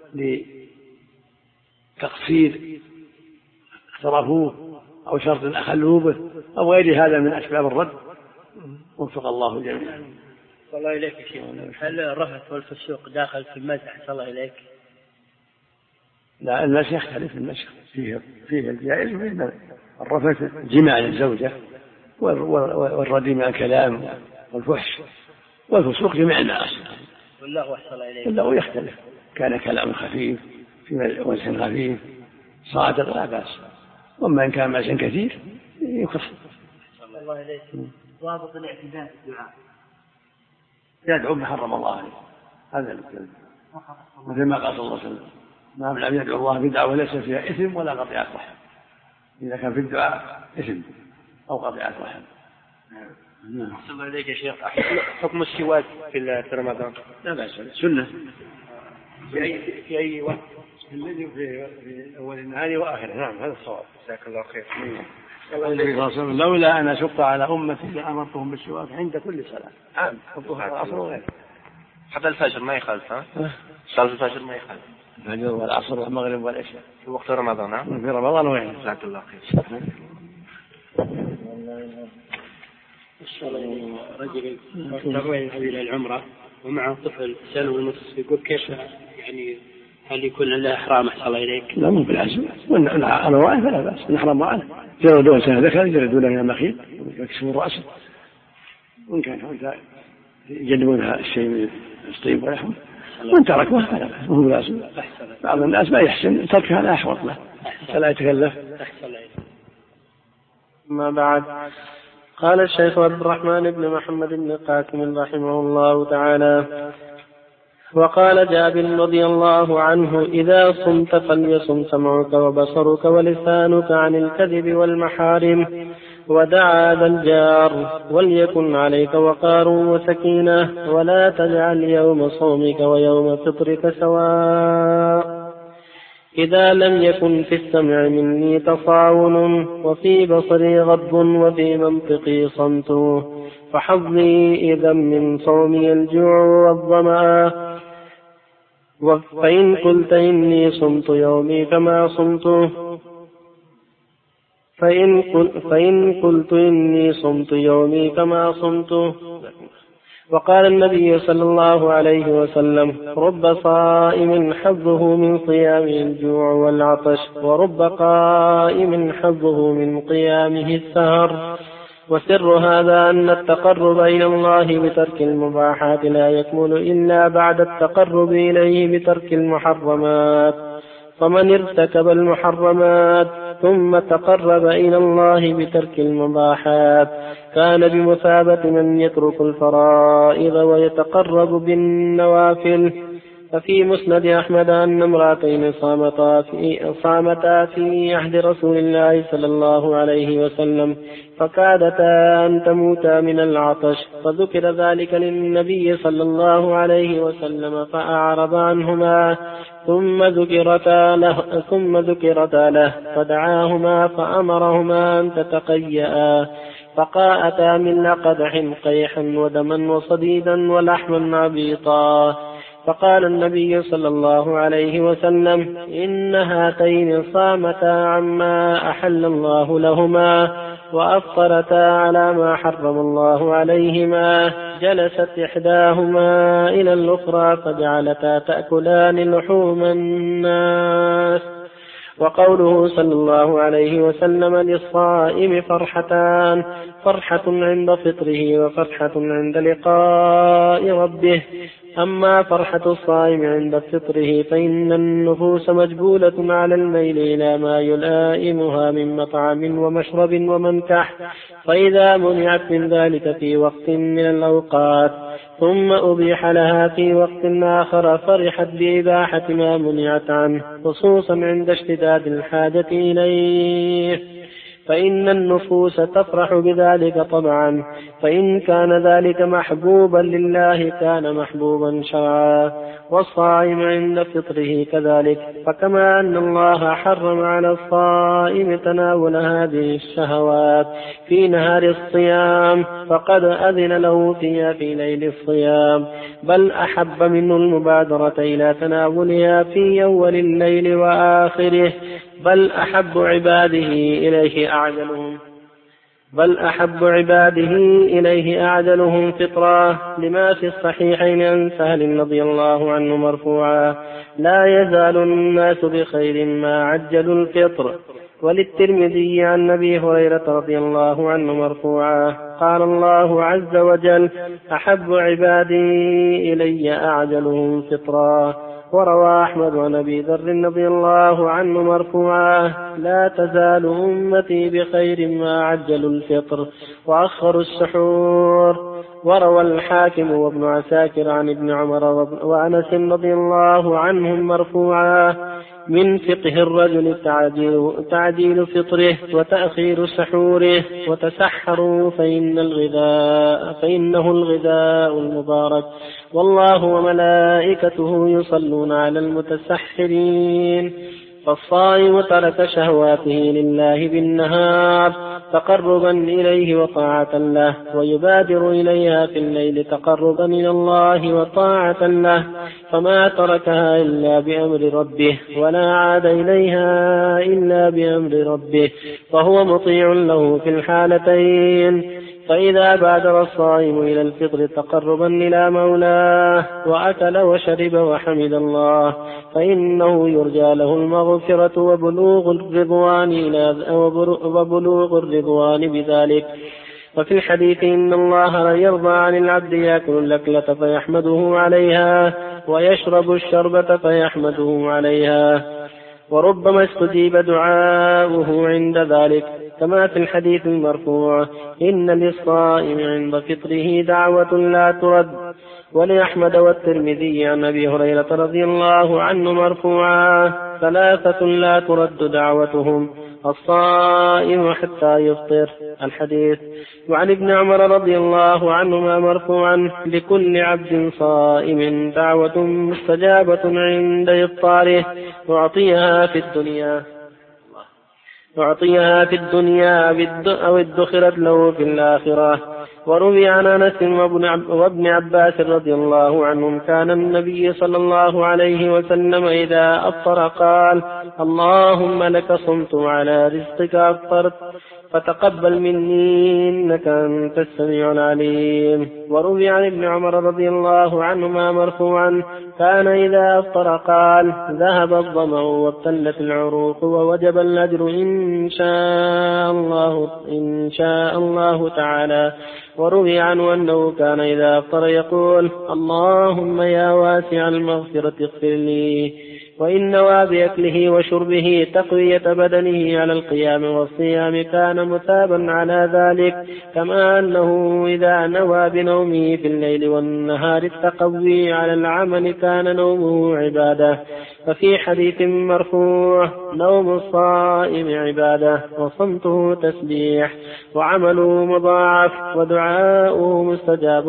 لتقصير اقترفوه أو شرط أخلوه به أو غير هذا من أسباب الرد. وفق الله جميعا. صلى الله إليك يا شيخ، هل الرفث والفسوق داخل في المزح؟ صلى الله إليك. لا، المسح يختلف، المسح فيه الجائز وفيه الرفث جماع للزوجة والردي من الكلام والفحش، والفسوق جميع الناس. والله صلى الله إليك. والله يختلف، كان كلام خفيف في وجه خفيف صادق لا بأس، وما إن كان مسح كثير يكره. صلى الله إليك. ضابط الاعتدال في الدعاء يدعو بحرم الله عليه، هذا مثل ما قال صلى الله عليه وسلم ما لم يدعو الله بدعوة ليس فيها إثم ولا قطيعة رحم. إذا كان في الدعاء إثم أو قطيعة رحم. صلى الله عليك يا شيخ، حكم السواك في رمضان؟ لا بأس، سنة في أي وقت؟ في أول النهار وآخره. نعم، هذا الصواب. جزاك الله خير. النبي صلى الله عليه وسلم لولا أن أشق على أمتي لأمرتهم بالسواك عند كل صلاة، عام الظهر والعصر وغيره. حتى الفجر ما يخالف؟ صلاة الفجر ما يخالف؟ الفجر والعصر والمغرب والعشاء في وقت رمضان. في رمضان وغيره. جزاك الله خير. رجل اضطر إلى العمرة ومعه طفل سنة ونصف، يقول كيف يعني هل يكون له إحرام؟ أحسن الله إليك. لا، مو بالعزم، على رأي فلا بأس نحرم معه. جردون سنة ذكر يجردون من المخيط يكسبون رأسه، وإن كان يجنبونها الشيء من الطيب ولحمه، وإن تركوها فلا بأس، مو بالعزم. بعض الناس ما يحسن تركها لا أحوط له فلا يتكلف. ما بعد. قال الشيخ عبد الرحمن بن محمد بن قاسم رحمه الله تعالى: وقال جابر رضي الله عنه: إذا صمت فليصم سمعك وبصرك ولسانك عن الكذب والمحارم، ودعا ذا الجار. وليكن عليك وقار وسكينة، ولا تجعل يوم صومك ويوم فطرك سواء. إذا لم يكن في السمع مني تصاون، وفي بصري غض، وفي منطقي صمت، فحظي إذا من صومي الجوع والظمأ. فإن قلت إني صمت يومي كما صمته فإن قلت إني صمت يومي كما صمته. وقال النبي صلى الله عليه وسلم: رب صائم حظه من صيامه الجوع والعطش، ورب قائم حظه من قيامه السهر. وسر هذا أن التقرب إلى الله بترك المباحات لا يكمل إلا بعد التقرب إليه بترك المحرمات. فمن ارتكب المحرمات ثم تقرب إلى الله بترك المباحات كان بمثابة من يترك الفرائض ويتقرب بالنوافل. ففي مسند أحمد أن امرأتين صامتا في عهد رسول الله صلى الله عليه وسلم فكادتا أن تموتا من العطش، فذكر ذلك للنبي صلى الله عليه وسلم فأعرض عنهما، ثم ذكرتا له فدعاهما فأمرهما أن تتقيأ، فقاءتا من قدح قيحا ودما وصديدا ولحما عبيطا. فقال النبي صلى الله عليه وسلم: إن هاتين صامتا عما أحل الله لهما وأفطرتا على ما حرم الله عليهما. جلست إحداهما إلى الأخرى فجعلتا تأكلان لحوم الناس. وقوله صلى الله عليه وسلم: للصائم فرحتان، فرحة عند فطره وفرحة عند لقاء ربه. أما فرحة الصائم عند فطره فإن النفوس مجبولة على الميل إلى ما يلائمها من مطعم ومشرب ومنكح، فإذا منعت من ذلك في وقت من الأوقات ثم أبيح لها في وقت آخر فرحت بإباحة ما منعت عنه، خصوصا عند اشتداد الحاجة إليه، فإن النفوس تفرح بذلك طبعا. فإن كان ذلك محبوبا لله كان محبوبا شرعا. والصائم عند فطره كذلك، فكما أن الله حرم على الصائم تناول هذه الشهوات في نهار الصيام فقد أذن له فيها في ليل الصيام، بل أحب منه المبادرة إلى تناولها في أول الليل وآخره، بل أحب عباده إليه أعجلهم فطرا، لما في الصحيحين عن سهل رضي الله عنه مرفوعا: لا يزال الناس بخير ما عجلوا الفطر. وللترمذي عن أبي هريرة رضي الله عنه مرفوعا: قال الله عز وجل: أحب عبادي إلي أعجلهم فطرا. وروى أحمد عن أبي ذر رضي الله عنه مرفوعا: لا تزال أمتي بخير ما عجلوا الفطر وأخروا السحور. وروى الحاكم وابن عساكر عن ابن عمر وأنس رضي الله عنهم مرفوعا: من فقه الرجل تعجيل فطره وتأخير سحوره، وتسحروا فإنه الغذاء المبارك، والله وملائكته يصلون على المتسحرين. فالصائم ترك شهواته لله بالنهار تقربا إليه وطاعة له، ويبادر إليها في الليل تقربا إلى الله وطاعة له، فما تركها إلا بأمر ربه ولا عاد إليها إلا بأمر ربه، فهو مطيع له في الحالتين. فإذا بادر الصائم إلى الفطر تقربا إلى مولاه وأكل وشرب وحمد الله فإنه يرجى له المغفرة وبلوغ الرضوان بذلك. وفي الحديث: إن الله لا يرضى عن العبد يأكل الأكلة فيحمده عليها ويشرب الشربة فيحمده عليها، وربما استجيب دعاؤه عند ذلك، كما في الحديث المرفوع: إن للصائم عند فطره دعوة لا ترد. ولأحمد والترمذي عن أبي هريرة رضي الله عنه مرفوعا: ثلاثة لا ترد دعوتهم: الصائم حتى يفطر. الحديث. وعن ابن عمر رضي الله عنهما مرفوعا: لكل عبد صائم دعوة مستجابة عند إفطاره أعطيها في الدنيا أو ادخرت له في الآخرة. وروي عن أنس وابن عباس رضي الله عنهم كان النبي صلى الله عليه وسلم إذا أفطر قال: اللهم لك صمت وعلى رزقك أفطرت فتقبل مني إنك أنت السميع العليم. وروي عن ابن عمر رضي الله عنهما مرفوعا: كان إذا أفطر قال: ذهب الظمأ وابتلت العروق ووجب الأجر إن شاء الله تعالى. وروي عنه أنه كان إذا أفطر يقول: اللهم يا واسع المغفرة اغفر لي. وإن نوى بأكله وشربه تقوية بدنه على القيام والصيام كان مثابا على ذلك، كما أنه إذا نوى بنومه في الليل والنهار التقوي على العمل كان نومه عبادة. ففي حديث مرفوع: نوم الصائم عبادة وصمته تسبيح وعمله مضاعف ودعاؤه مستجاب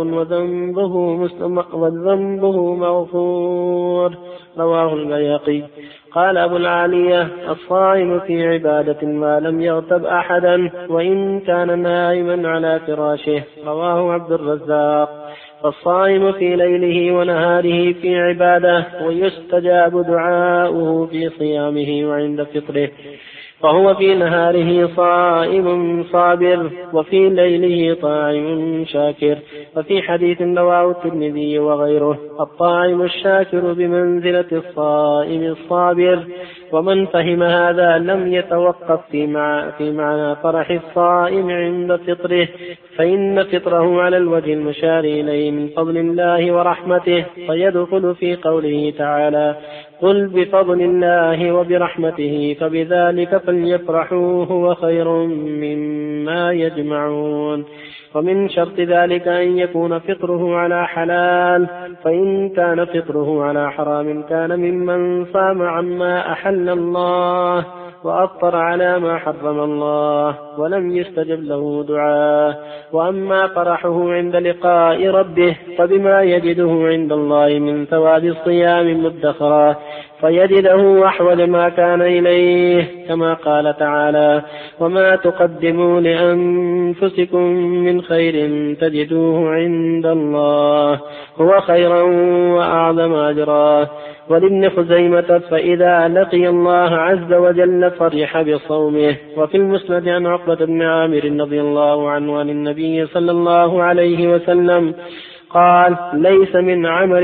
وذنبه مغفور. رواه البيهقي. قال أبو العالية: الصائم في عبادة ما لم يغتب أحدا وإن كان نائما على فراشه. رواه عبد الرزاق. فالصائم في ليله ونهاره في عبادة ويستجاب دعاؤه في صيامه وعند فطره، فهو في نهاره صائم صابر وفي ليله طاعم شاكر. وفي حديث رواه الترمذي وغيره: الطاعم الشاكر بمنزلة الصائم الصابر. ومن فهم هذا لم يتوقف في معنى فرح الصائم عند فطره، فإن فطره على الوجه المشار إليه من فضل الله ورحمته، فيدخل في قوله تعالى: قل بفضل الله وبرحمته فبذلك فليفرحوا هو خير مما يجمعون. ومن شرط ذلك أن يكون فطره على حلال، فإن كان فطره على حرام كان ممن صام عما أحل الله وأفطر على ما حرم الله ولم يستجب له دعاء. وأما فرحه عند لقاء ربه فبما يجده عند الله من ثواب الصيام مدخرا، فيجده أحوج ما كان إليه، كما قال تعالى: وما تقدموا لأنفسكم من خير تجدوه عند الله هو خيرا وأعظم أجرا. ولابن خزيمة: فإذا لقي الله عز وجل فرح بصومه. وفي المسند عن عقبة بن عامر رضي الله عنه عن النبي صلى الله عليه وسلم قال: ليس من عمل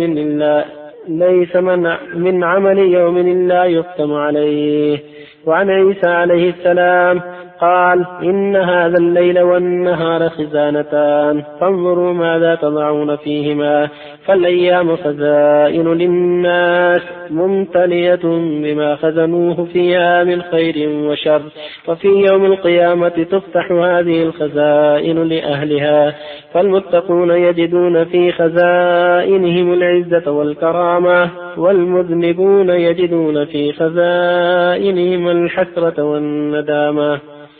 يوم إلا يختم عليه. وعن عيسى عليه السلام قال: إن هذا الليل والنهار خزانتان فانظروا ماذا تضعون فيهما، فالأيام خزائن للناس ممتلئة بما خزنوه فيها من خير وشر، وفي يوم القيامة تفتح هذه الخزائن لأهلها، فالمتقون يجدون في خزائنهم العزة والكرامة، والمذنبون يجدون في خزائنهم الحسرة والندامة.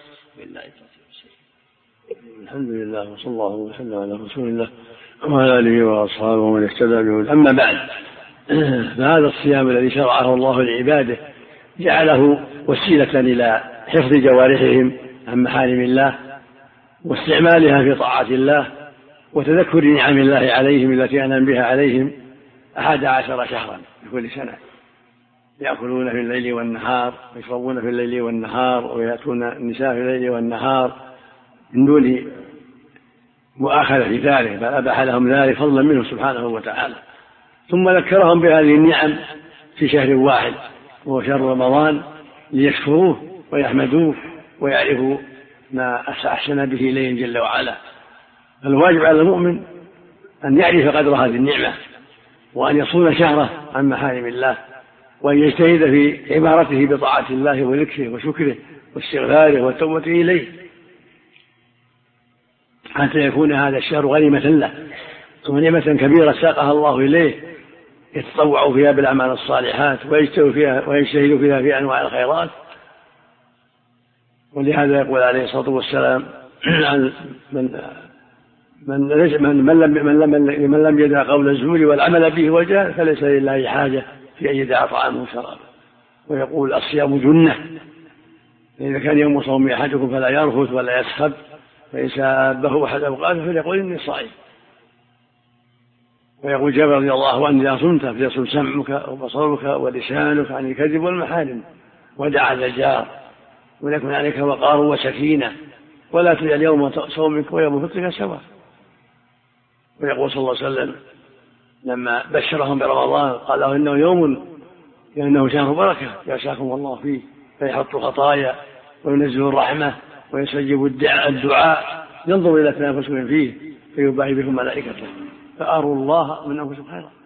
الحمد لله وصلى الله وسلم على رسول الله وعلى آله وأصحابه ومن اهتدى بهداه. أما بعد، فهذا الصيام الذي شرعه الله لعباده جعله وسيلة إلى حفظ جوارحهم عن محارم الله واستعمالها في طاعة الله وتذكر نعم الله عليهم التي أنعم بها عليهم 11 شهرا في كل سنة، يأكلون في الليل والنهار ويشربون في الليل والنهار ويأتون النساء في الليل والنهار من دون مؤاخذة في ذلك، بل أباح لهم ذلك فضلا منه سبحانه وتعالى. ثم ذكرهم بهذه النعم في شهر واحد وهو شهر رمضان ليشكروه ويحمدوه ويعرفوا ما أحسن به إليهم جل وعلا. فالواجب على المؤمن أن يعرف قدر هذه النعمة وأن يصون شهره عن محارم الله، وأن يجتهد في عبارته بطاعة الله وذكره وشكره واستغفاره والتوبة إليه حتى يكون هذا الشهر غنيمة له ونعمة كبيرة ساقها الله إليه، يتطوع فيها بالأعمال الصالحات ويجتهد فيها في أنواع الخيرات ولهذا يقول عليه الصلاة والسلام عن من لم يدع قول الزور والعمل به والجهل فليس لله حاجة في أن يدع طعامه وشرابه. ويقول الصيام جنة، إذا كان يوم صوم أحدكم فلا يرفث ولا يسخب، فإن سابه أحد أوقاته فليقول إني صائم. ويقول جابر رضي الله عنه إذا صمت فليصم سمعك وبصرك ولسانك عن الكذب والمحارم ودع الجار وليكن عليك وقار وسكينة ولا تجعل يوم صومك ويوم فطرك سواء. ويقول صلى الله عليه وسلم لما بشرهم برمضان قال له إنه يوم لأنه شهر بركة يعساكم الله فيه، فيحط الخطايا وينزل الرحمة ويستجيب الدعاء، ينظر إلى تنافسهم فيه فيباهي بهم ملائكته، فأروا الله من أنفسهم خيرا.